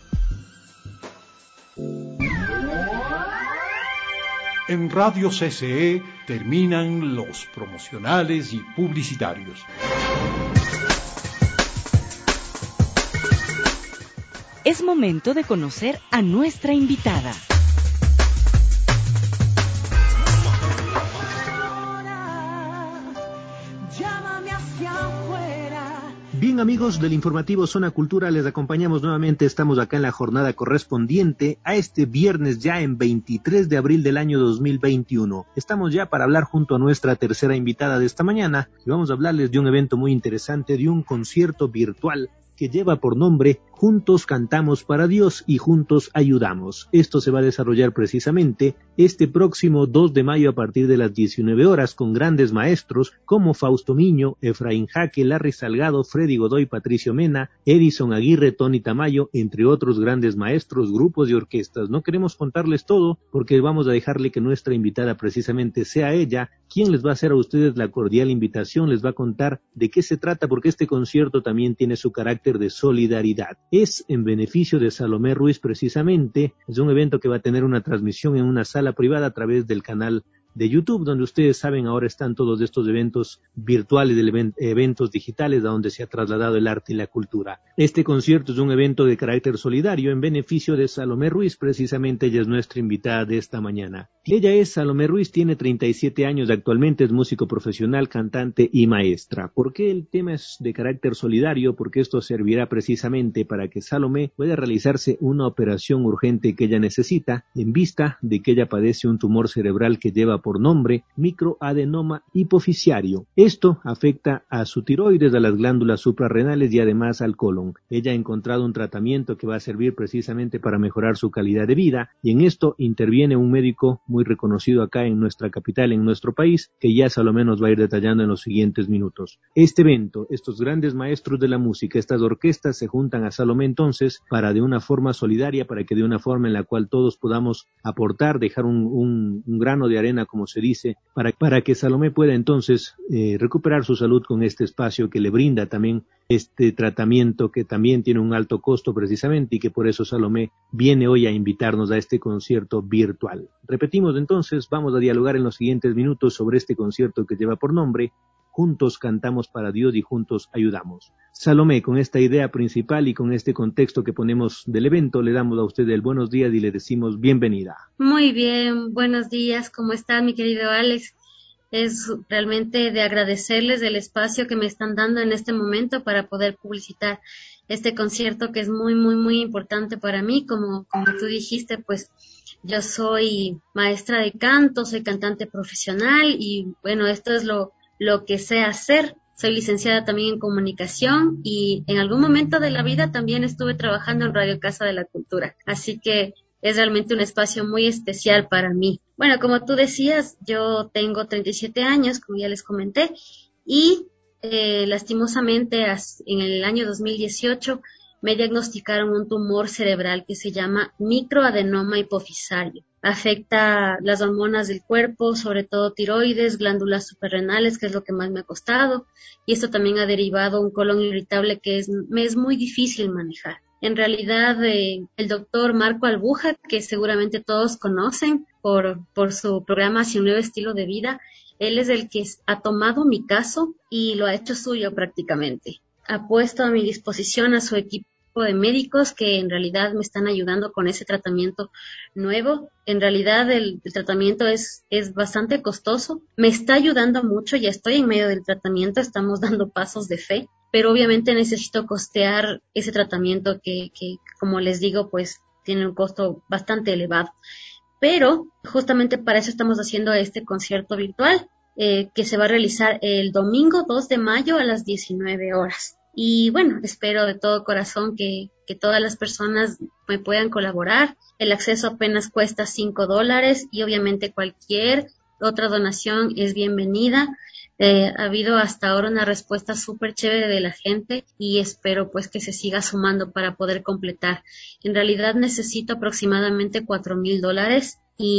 En Radio C C E terminan los promocionales y publicitarios. Es momento de conocer a nuestra invitada. Bien, amigos del informativo Zona Cultura, les acompañamos nuevamente. Estamos acá en la jornada correspondiente a este viernes ya en veintitrés de abril del año dos mil veintiuno. Estamos ya para hablar junto a nuestra tercera invitada de esta mañana y vamos a hablarles de un evento muy interesante, de un concierto virtual que lleva por nombre Juntos cantamos para Dios y juntos ayudamos. Esto se va a desarrollar precisamente este próximo dos de mayo a partir de las diecinueve horas con grandes maestros como Fausto Miño, Efraín Jaque, Larry Salgado, Freddy Godoy, Patricio Mena, Edison Aguirre, Tony Tamayo, entre otros grandes maestros, grupos y orquestas. No queremos contarles todo porque vamos a dejarle que nuestra invitada precisamente sea ella quien les va a hacer a ustedes la cordial invitación, les va a contar de qué se trata porque este concierto también tiene su carácter de solidaridad. Es en beneficio de Salomé Ruiz precisamente, es un evento que va a tener una transmisión en una sala privada a través del canal de YouTube, donde ustedes saben ahora están todos estos eventos virtuales, de eventos digitales, a donde se ha trasladado el arte y la cultura. Este concierto es un evento de carácter solidario en beneficio de Salomé Ruiz, precisamente ella es nuestra invitada de esta mañana. Ella es Salomé Ruiz, tiene treinta y siete años actualmente, es músico profesional, cantante y maestra. ¿Por qué el tema es de carácter solidario? Porque esto servirá precisamente para que Salomé pueda realizarse una operación urgente que ella necesita, en vista de que ella padece un tumor cerebral que lleva por nombre microadenoma hipoficiario. Esto afecta a su tiroides, a las glándulas suprarrenales y además al colon. Ella ha encontrado un tratamiento que va a servir precisamente para mejorar su calidad de vida y en esto interviene un médico muy reconocido acá en nuestra capital, en nuestro país, que ya Salomé nos va a ir detallando en los siguientes minutos. Este evento, estos grandes maestros de la música, estas orquestas se juntan a Salomé entonces para de una forma solidaria, para que de una forma en la cual todos podamos aportar, dejar un, un, un grano de arena, como se dice, para, para que Salomé pueda entonces eh, recuperar su salud con este espacio que le brinda también este tratamiento que también tiene un alto costo precisamente y que por eso Salomé viene hoy a invitarnos a este concierto virtual. Repetimos entonces, vamos a dialogar en los siguientes minutos sobre este concierto que lleva por nombre Juntos cantamos para Dios y juntos ayudamos. Salomé, con esta idea principal y con este contexto que ponemos del evento, le damos a usted el buenos días y le decimos bienvenida. Muy bien, buenos días, ¿cómo está mi querido Alex? Es realmente de agradecerles el espacio que me están dando en este momento para poder publicitar este concierto que es muy, muy, muy importante para mí. Como, como tú dijiste, pues yo soy maestra de canto, soy cantante profesional y bueno, esto es lo lo que sé hacer. Soy licenciada también en comunicación y en algún momento de la vida también estuve trabajando en Radio Casa de la Cultura. Así que es realmente un espacio muy especial para mí. Bueno, como tú decías, yo tengo treinta y siete años, como ya les comenté, y eh, lastimosamente en el año dos mil dieciocho me diagnosticaron un tumor cerebral que se llama microadenoma hipoficiario. Afecta las hormonas del cuerpo, sobre todo tiroides, glándulas suprarrenales, que es lo que más me ha costado, y esto también ha derivado un colon irritable que es, me es muy difícil manejar. En realidad, eh, el doctor Marco Albuja, que seguramente todos conocen por, por su programa Hacia un Nuevo Estilo de Vida, él es el que ha tomado mi caso y lo ha hecho suyo prácticamente. Ha puesto a mi disposición a su equipo de médicos que en realidad me están ayudando con ese tratamiento nuevo. En realidad el, el tratamiento es, es bastante costoso. Me está ayudando mucho, ya estoy en medio del tratamiento, estamos dando pasos de fe, pero obviamente necesito costear ese tratamiento que, que como les digo, pues tiene un costo bastante elevado. Pero justamente para eso estamos haciendo este concierto virtual eh, que se va a realizar el domingo dos de mayo a las diecinueve horas. Y bueno, espero de todo corazón que, que todas las personas me puedan colaborar. El acceso apenas cuesta cinco dólares y obviamente cualquier otra donación es bienvenida. Eh, ha habido hasta ahora una respuesta súper chévere de la gente y espero pues que se siga sumando para poder completar. En realidad necesito aproximadamente cuatro mil dólares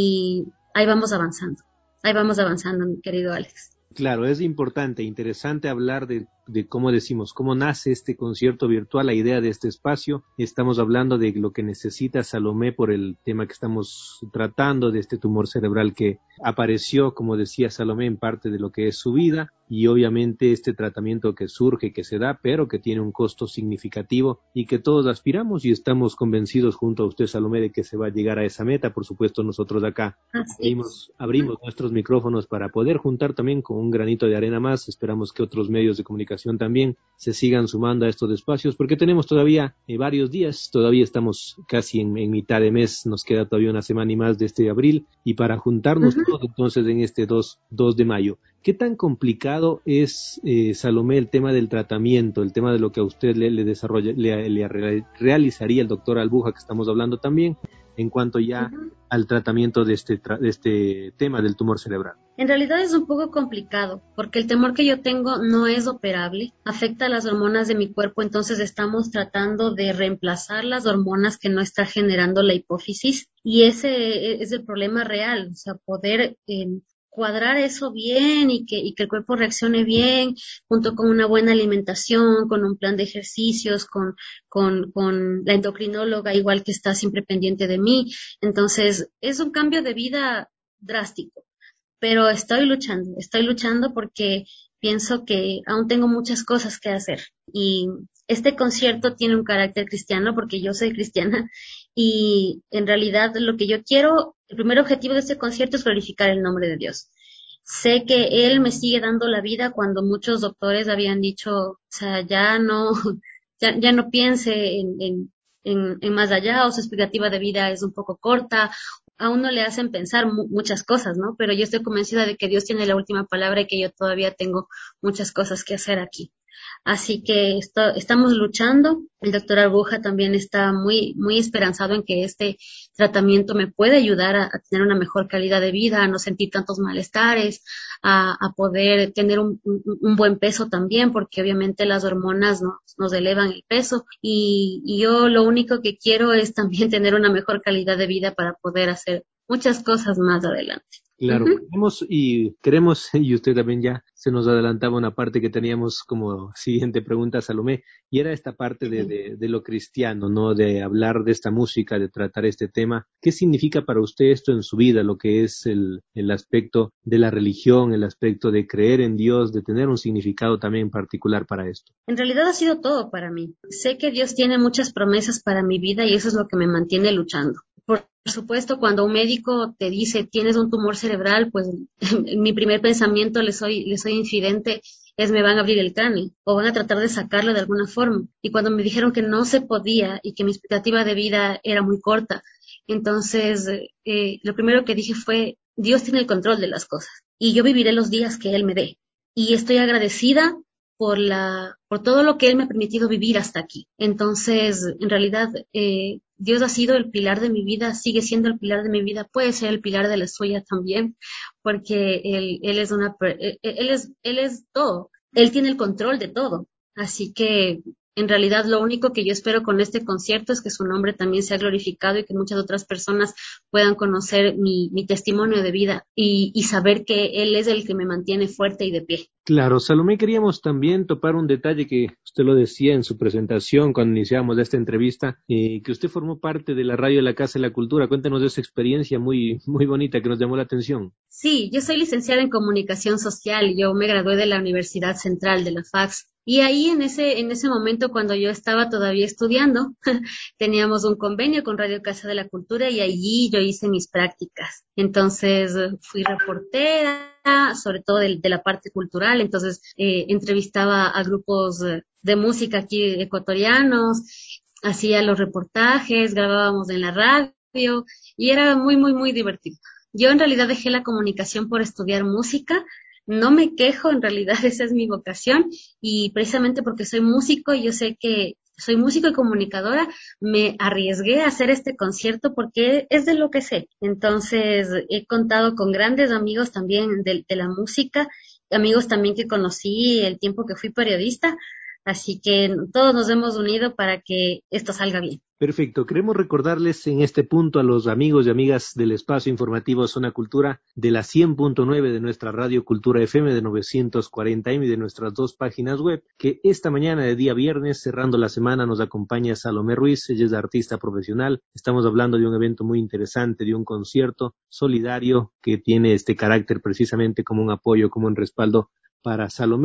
y ahí vamos avanzando. Ahí vamos avanzando, mi querido Alex. Claro, es importante, interesante hablar de, de cómo decimos, cómo nace este concierto virtual, la idea de este espacio. Estamos hablando de lo que necesita Salomé por el tema que estamos tratando, de este tumor cerebral que apareció, como decía Salomé, en parte de lo que es su vida, y obviamente este tratamiento que surge, que se da, pero que tiene un costo significativo y que todos aspiramos y estamos convencidos junto a usted, Salomé, de que se va a llegar a esa meta. Por supuesto, nosotros acá abrimos, abrimos nuestros micrófonos para poder juntar también con un granito de arena más. Esperamos que otros medios de comunicación comunicación también se sigan sumando a estos espacios, porque tenemos todavía eh, varios días, todavía estamos casi en, en mitad de mes, nos queda todavía una semana y más de este abril, y para juntarnos uh-huh. todos entonces en este dos de mayo. ¿Qué tan complicado es, eh, Salomé, el tema del tratamiento, el tema de lo que a usted le, le desarrolla, le, le realizaría el doctor Albuja, que estamos hablando también, en cuanto ya uh-huh. al tratamiento de este, tra- de este tema del tumor cerebral? En realidad es un poco complicado, porque el tumor que yo tengo no es operable, afecta a las hormonas de mi cuerpo, entonces estamos tratando de reemplazar las hormonas que no está generando la hipófisis, y ese es el problema real, o sea, poder eh, cuadrar eso bien y que, y que el cuerpo reaccione bien, junto con una buena alimentación, con un plan de ejercicios, con, con, con la endocrinóloga igual que está siempre pendiente de mí. Entonces, es un cambio de vida drástico, pero estoy luchando, estoy luchando porque pienso que aún tengo muchas cosas que hacer. Y este concierto tiene un carácter cristiano porque yo soy cristiana y en realidad lo que yo quiero, el primer objetivo de este concierto es glorificar el nombre de Dios. Sé que Él me sigue dando la vida cuando muchos doctores habían dicho, o sea, ya no, ya, ya no piense en, en, en, en más allá, o su expectativa de vida es un poco corta. A uno le hacen pensar mu- muchas cosas, ¿no? Pero yo estoy convencida de que Dios tiene la última palabra y que yo todavía tengo muchas cosas que hacer aquí. Así que esto, estamos luchando. El doctor Albuja también está muy, muy esperanzado en que este tratamiento me puede ayudar a, a tener una mejor calidad de vida, a no sentir tantos malestares, a, a poder tener un, un, un buen peso también, porque obviamente las hormonas nos, nos elevan el peso. Y, y yo lo único que quiero es también tener una mejor calidad de vida para poder hacer muchas cosas más adelante. Claro, Uh-huh. queremos y queremos, y usted también ya se nos adelantaba una parte que teníamos como siguiente pregunta, Salomé, y era esta parte de, de, de lo cristiano, ¿no? De hablar de esta música, de tratar este tema. ¿Qué significa para usted esto en su vida, lo que es el, el aspecto de la religión, el aspecto de creer en Dios, de tener un significado también particular para esto? En realidad ha sido todo para mí. Sé que Dios tiene muchas promesas para mi vida y eso es lo que me mantiene luchando. Por supuesto, cuando un médico te dice tienes un tumor cerebral, pues mi primer pensamiento, le soy, le soy infidente, es me van a abrir el cráneo o van a tratar de sacarlo de alguna forma. Y cuando me dijeron que no se podía y que mi expectativa de vida era muy corta, entonces eh, lo primero que dije fue, Dios tiene el control de las cosas y yo viviré los días que Él me dé. Y estoy agradecida por la, por todo lo que Él me ha permitido vivir hasta aquí. Entonces, en realidad, eh, Dios ha sido el pilar de mi vida, sigue siendo el pilar de mi vida, puede ser el pilar de la suya también, porque Él, él es una, él, él es, Él es todo, Él tiene el control de todo. Así que, en realidad, lo único que yo espero con este concierto es que su nombre también sea glorificado y que muchas otras personas puedan conocer mi, mi testimonio de vida y, y saber que Él es el que me mantiene fuerte y de pie. Claro, Salomé, queríamos también topar un detalle que usted lo decía en su presentación cuando iniciamos esta entrevista, eh, que usted formó parte de la radio de la Casa de la Cultura. Cuéntanos de esa experiencia muy, muy bonita que nos llamó la atención. Sí, yo soy licenciada en Comunicación Social, yo me gradué de la Universidad Central de la F A C S. Y ahí en ese, en ese momento, cuando yo estaba todavía estudiando, teníamos un convenio con Radio Casa de la Cultura y allí yo hice mis prácticas. Entonces fui reportera, sobre todo de, de la parte cultural, entonces eh, entrevistaba a grupos de música aquí ecuatorianos, hacía los reportajes, grabábamos en la radio y era muy, muy, muy divertido. Yo en realidad dejé la comunicación por estudiar música. No me quejo, en realidad esa es mi vocación y precisamente porque soy músico y yo sé que soy músico y comunicadora, me arriesgué a hacer este concierto porque es de lo que sé. Entonces he contado con grandes amigos también de, de la música, amigos también que conocí el tiempo que fui periodista, así que todos nos hemos unido para que esto salga bien. Perfecto. Queremos recordarles en este punto a los amigos y amigas del espacio informativo Zona Cultura de la cien punto nueve de nuestra Radio Cultura F M de novecientos cuarenta M y de nuestras dos páginas web, que esta mañana de día viernes, cerrando la semana, nos acompaña Salomé Ruiz. Ella es artista profesional. Estamos hablando de un evento muy interesante, de un concierto solidario que tiene este carácter precisamente como un apoyo, como un respaldo para Salomé.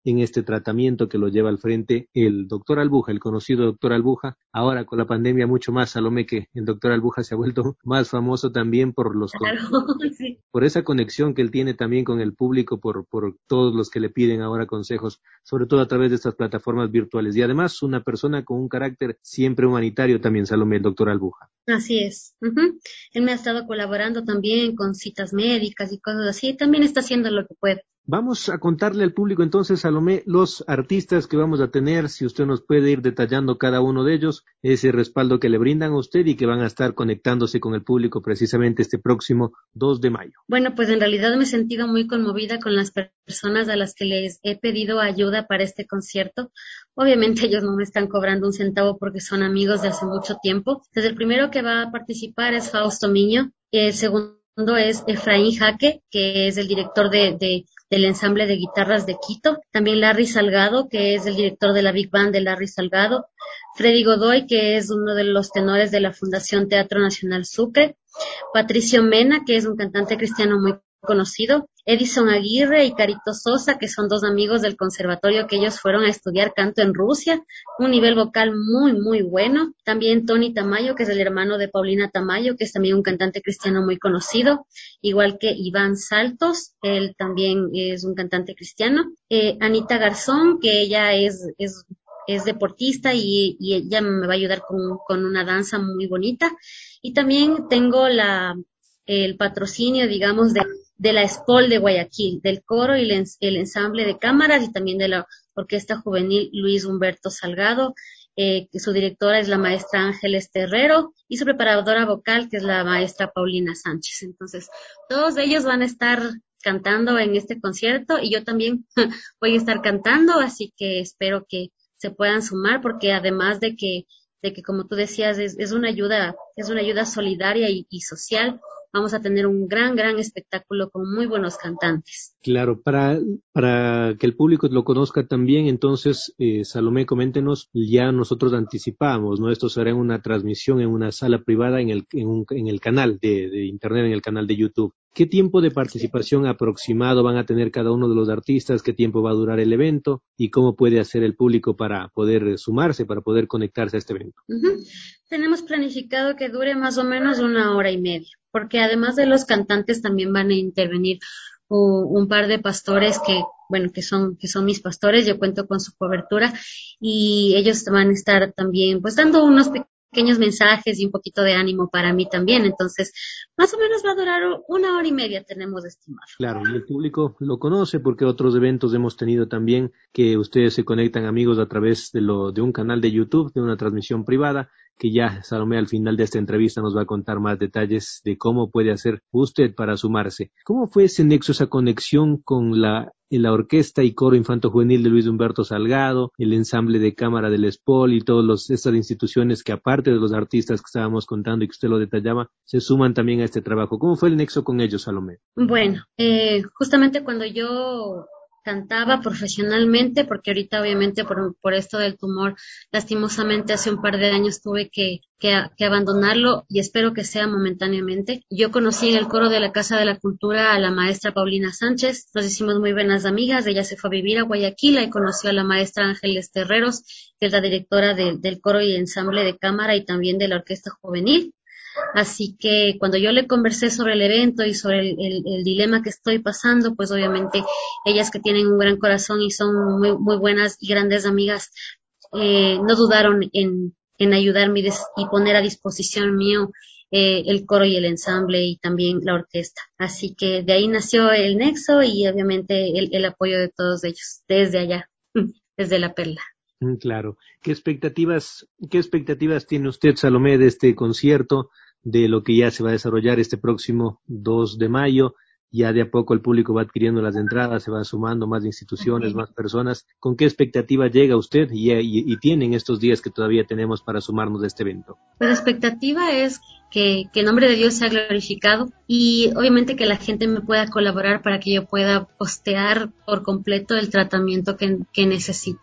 en este tratamiento que lo lleva al frente el doctor Albuja, el conocido doctor Albuja. Ahora con la pandemia mucho más, Salomé, que el doctor Albuja se ha vuelto más famoso también por los Claro, sí. por esa conexión que él tiene también con el público, por, por todos los que le piden ahora consejos, sobre todo a través de estas plataformas virtuales. Y además una persona con un carácter siempre humanitario también, Salomé, el doctor Albuja. Así es. Uh-huh. Él me ha estado colaborando también con citas médicas y cosas así. También está haciendo lo que puede. Vamos a contarle al público entonces, Salomé, los artistas que vamos a tener, si usted nos puede ir detallando cada uno de ellos, ese respaldo que le brindan a usted y que van a estar conectándose con el público precisamente este próximo dos de mayo. Bueno, pues en realidad me he sentido muy conmovida con las personas a las que les he pedido ayuda para este concierto. Obviamente ellos no me están cobrando un centavo porque son amigos de hace mucho tiempo. Entonces el primero que va a participar es Fausto Miño, el segundo es Efraín Jaque, que es el director de, de, del ensamble de guitarras de Quito. También Larry Salgado, que es el director de la Big Band de Larry Salgado. Freddy Godoy, que es uno de los tenores de la Fundación Teatro Nacional Sucre. Patricio Mena, que es un cantante cristiano muy conocido. Edison Aguirre y Carito Sosa, que son dos amigos del conservatorio que ellos fueron a estudiar canto en Rusia, un nivel vocal muy, muy bueno. También Tony Tamayo, que es el hermano de Paulina Tamayo, que es también un cantante cristiano muy conocido, igual que Iván Saltos, él también es un cantante cristiano. Eh, Anita Garzón, que ella es, es, es deportista y, y ella me va a ayudar con, con una danza muy bonita. Y también tengo la, el patrocinio, digamos, de de la ESPOL de Guayaquil, del coro y el, el ensamble de cámaras y también de la Orquesta Juvenil Luis Humberto Salgado, eh, que su directora es la maestra Ángeles Terrero y su preparadora vocal, que es la maestra Paulina Sánchez. Entonces, todos ellos van a estar cantando en este concierto y yo también voy a estar cantando, así que espero que se puedan sumar porque además de que, de que como tú decías, es, es una ayuda, es una ayuda solidaria y, y social. Vamos a tener un gran, gran espectáculo con muy buenos cantantes. Claro, para, para que el público lo conozca también, entonces, eh, Salomé, coméntenos, ya nosotros anticipamos, ¿no? Esto será en una transmisión en una sala privada en el, en un, en el canal de, de internet, en el canal de YouTube. ¿Qué tiempo de participación aproximado van a tener cada uno de los artistas? ¿Qué tiempo va a durar el evento? ¿Y cómo puede hacer el público para poder sumarse, para poder conectarse a este evento? Uh-huh. Tenemos planificado que dure más o menos una hora y media, porque además de los cantantes también van a intervenir uh, un par de pastores que, bueno, que son, que son mis pastores. Yo cuento con su cobertura y ellos van a estar también, pues, dando unos pequeños mensajes y un poquito de ánimo para mí también. Entonces, más o menos va a durar una hora y media, tenemos estimado. Claro, y el público lo conoce porque otros eventos hemos tenido también que ustedes se conectan, amigos, a través de, lo, de un canal de YouTube, de una transmisión privada, que ya Salomé al final de esta entrevista nos va a contar más detalles de cómo puede hacer usted para sumarse. ¿Cómo fue ese nexo, esa conexión con la, la orquesta y coro infanto juvenil de Luis Humberto Salgado, el ensamble de cámara del ESPOL y todas estas instituciones que aparte de los artistas que estábamos contando y que usted lo detallaba, se suman también a este trabajo? ¿Cómo fue el nexo con ellos, Salomé? Bueno, eh, justamente cuando yo cantaba profesionalmente, porque ahorita obviamente por, por esto del tumor, lastimosamente hace un par de años tuve que, que, que abandonarlo y espero que sea momentáneamente. Yo conocí en el coro de la Casa de la Cultura a la maestra Paulina Sánchez, nos hicimos muy buenas amigas, ella se fue a vivir a Guayaquil y conoció a la maestra Ángeles Terreros, que es la directora de, del coro y ensamble de cámara y también de la Orquesta Juvenil. Así que cuando yo le conversé sobre el evento y sobre el, el, el dilema que estoy pasando, pues obviamente ellas que tienen un gran corazón y son muy, muy buenas y grandes amigas, eh, no dudaron en, en ayudarme y, des, y poner a disposición mío eh, el coro y el ensamble y también la orquesta. Así que de ahí nació el nexo y obviamente el, el apoyo de todos ellos, desde allá, desde La Perla. Claro. ¿Qué expectativas, qué expectativas tiene usted, Salomé, de este concierto, de lo que ya se va a desarrollar este próximo dos de mayo? Ya de a poco el público va adquiriendo las entradas, se van sumando más instituciones, okay, más personas. ¿Con qué expectativa llega usted y, y, y tienen estos días que todavía tenemos para sumarnos a este evento? Pues la expectativa es que, que el nombre de Dios sea glorificado y obviamente que la gente me pueda colaborar para que yo pueda postear por completo el tratamiento que, que necesito.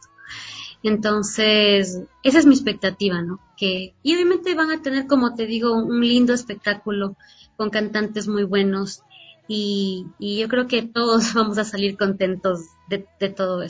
Entonces, esa es mi expectativa, ¿no? Que, y obviamente van a tener, como te digo, un lindo espectáculo con cantantes muy buenos y, y yo creo que todos vamos a salir contentos de, de todo esto.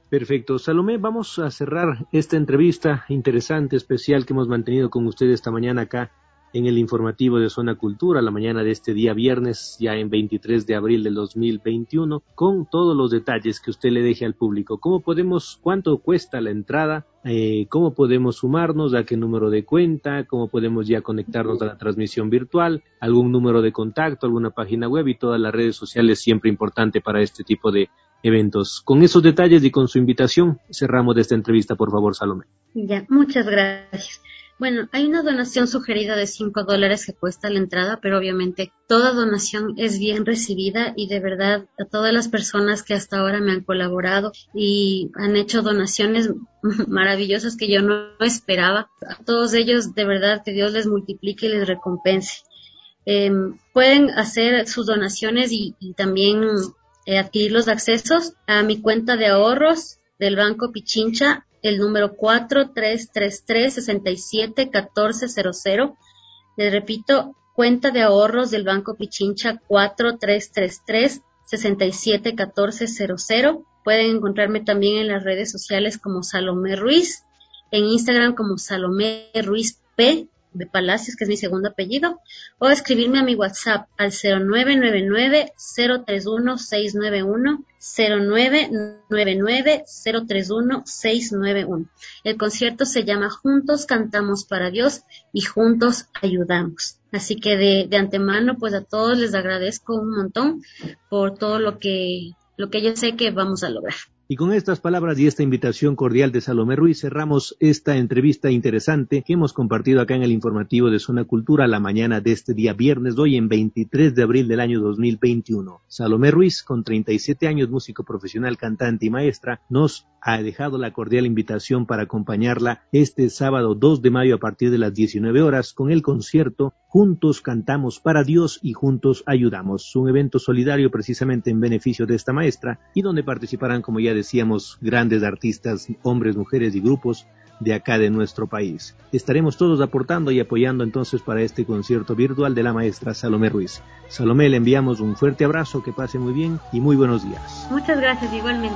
Perfecto. Salomé, vamos a cerrar esta entrevista interesante, especial que hemos mantenido con usted esta mañana acá en el informativo de Zona Cultura, la mañana de este día viernes, ya en veintitrés de abril del dos mil veintiuno, con todos los detalles que usted le deje al público. ¿Cómo podemos, cuánto cuesta la entrada? Eh, ¿Cómo podemos sumarnos? ¿A qué número de cuenta? ¿Cómo podemos ya conectarnos a la transmisión virtual? ¿Algún número de contacto? ¿Alguna página web? Y todas las redes sociales, siempre importante para este tipo de eventos. Con esos detalles y con su invitación, cerramos de esta entrevista, por favor, Salomé. Ya, muchas gracias. Bueno, hay una donación sugerida de cinco dólares que cuesta la entrada, pero obviamente toda donación es bien recibida y de verdad a todas las personas que hasta ahora me han colaborado y han hecho donaciones maravillosas que yo no esperaba, a todos ellos de verdad que Dios les multiplique y les recompense. Eh, pueden hacer sus donaciones y, y también eh, adquirir los accesos a mi cuenta de ahorros del Banco Pichincha, el número cuatro tres tres tres, seis siete uno cuatro cero cero. Les repito, cuenta de ahorros del Banco Pichincha cuatro tres tres tres, seis siete uno cuatro cero cero. Pueden encontrarme también en las redes sociales como Salomé Ruiz, en Instagram como Salomé Ruiz P de Palacios, que es mi segundo apellido, o escribirme a mi WhatsApp al cero nueve nueve nueve, cero tres uno, seis nueve uno, cero nueve nueve nueve, cero tres uno, seis nueve uno. El concierto se llama Juntos Cantamos para Dios y Juntos Ayudamos. Así que de, de antemano, pues a todos les agradezco un montón por todo lo que, lo que yo sé que vamos a lograr. Y con estas palabras y esta invitación cordial de Salomé Ruiz cerramos esta entrevista interesante que hemos compartido acá en el informativo de Zona Cultura la mañana de este día viernes, hoy en veintitrés de abril del año dos mil veintiuno. Salomé Ruiz, con treinta y siete años, músico profesional, cantante y maestra, nos ha dejado la cordial invitación para acompañarla este sábado dos de mayo a partir de las diecinueve horas con el concierto Juntos Cantamos para Dios y Juntos Ayudamos, un evento solidario precisamente en beneficio de esta maestra y donde participarán, como ya decíamos, grandes artistas, hombres, mujeres y grupos de acá de nuestro país. Estaremos todos aportando y apoyando entonces para este concierto virtual de la maestra Salomé Ruiz. Salomé, le enviamos un fuerte abrazo, que pase muy bien y muy buenos días. Muchas gracias, igualmente.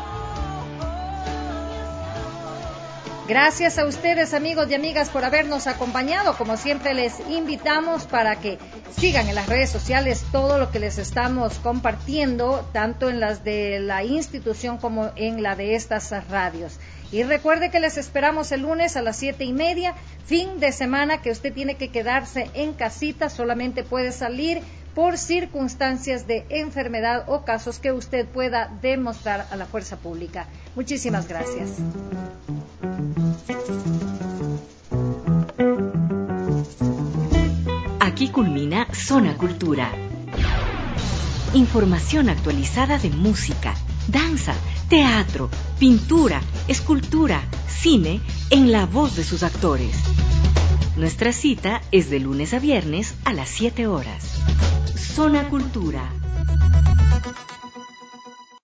Gracias a ustedes, amigos y amigas, por habernos acompañado. Como siempre, les invitamos para que sigan en las redes sociales todo lo que les estamos compartiendo, tanto en las de la institución como en la de estas radios. Y recuerde que les esperamos el lunes a las siete y media, fin de semana que usted tiene que quedarse en casita, solamente puede salir por circunstancias de enfermedad o casos que usted pueda demostrar a la fuerza pública. Muchísimas gracias. Aquí culmina Zona Cultura. Información actualizada de música, danza, teatro, pintura, escultura, cine, en la voz de sus actores. Nuestra cita es de lunes a viernes a las siete horas. Zona Cultura.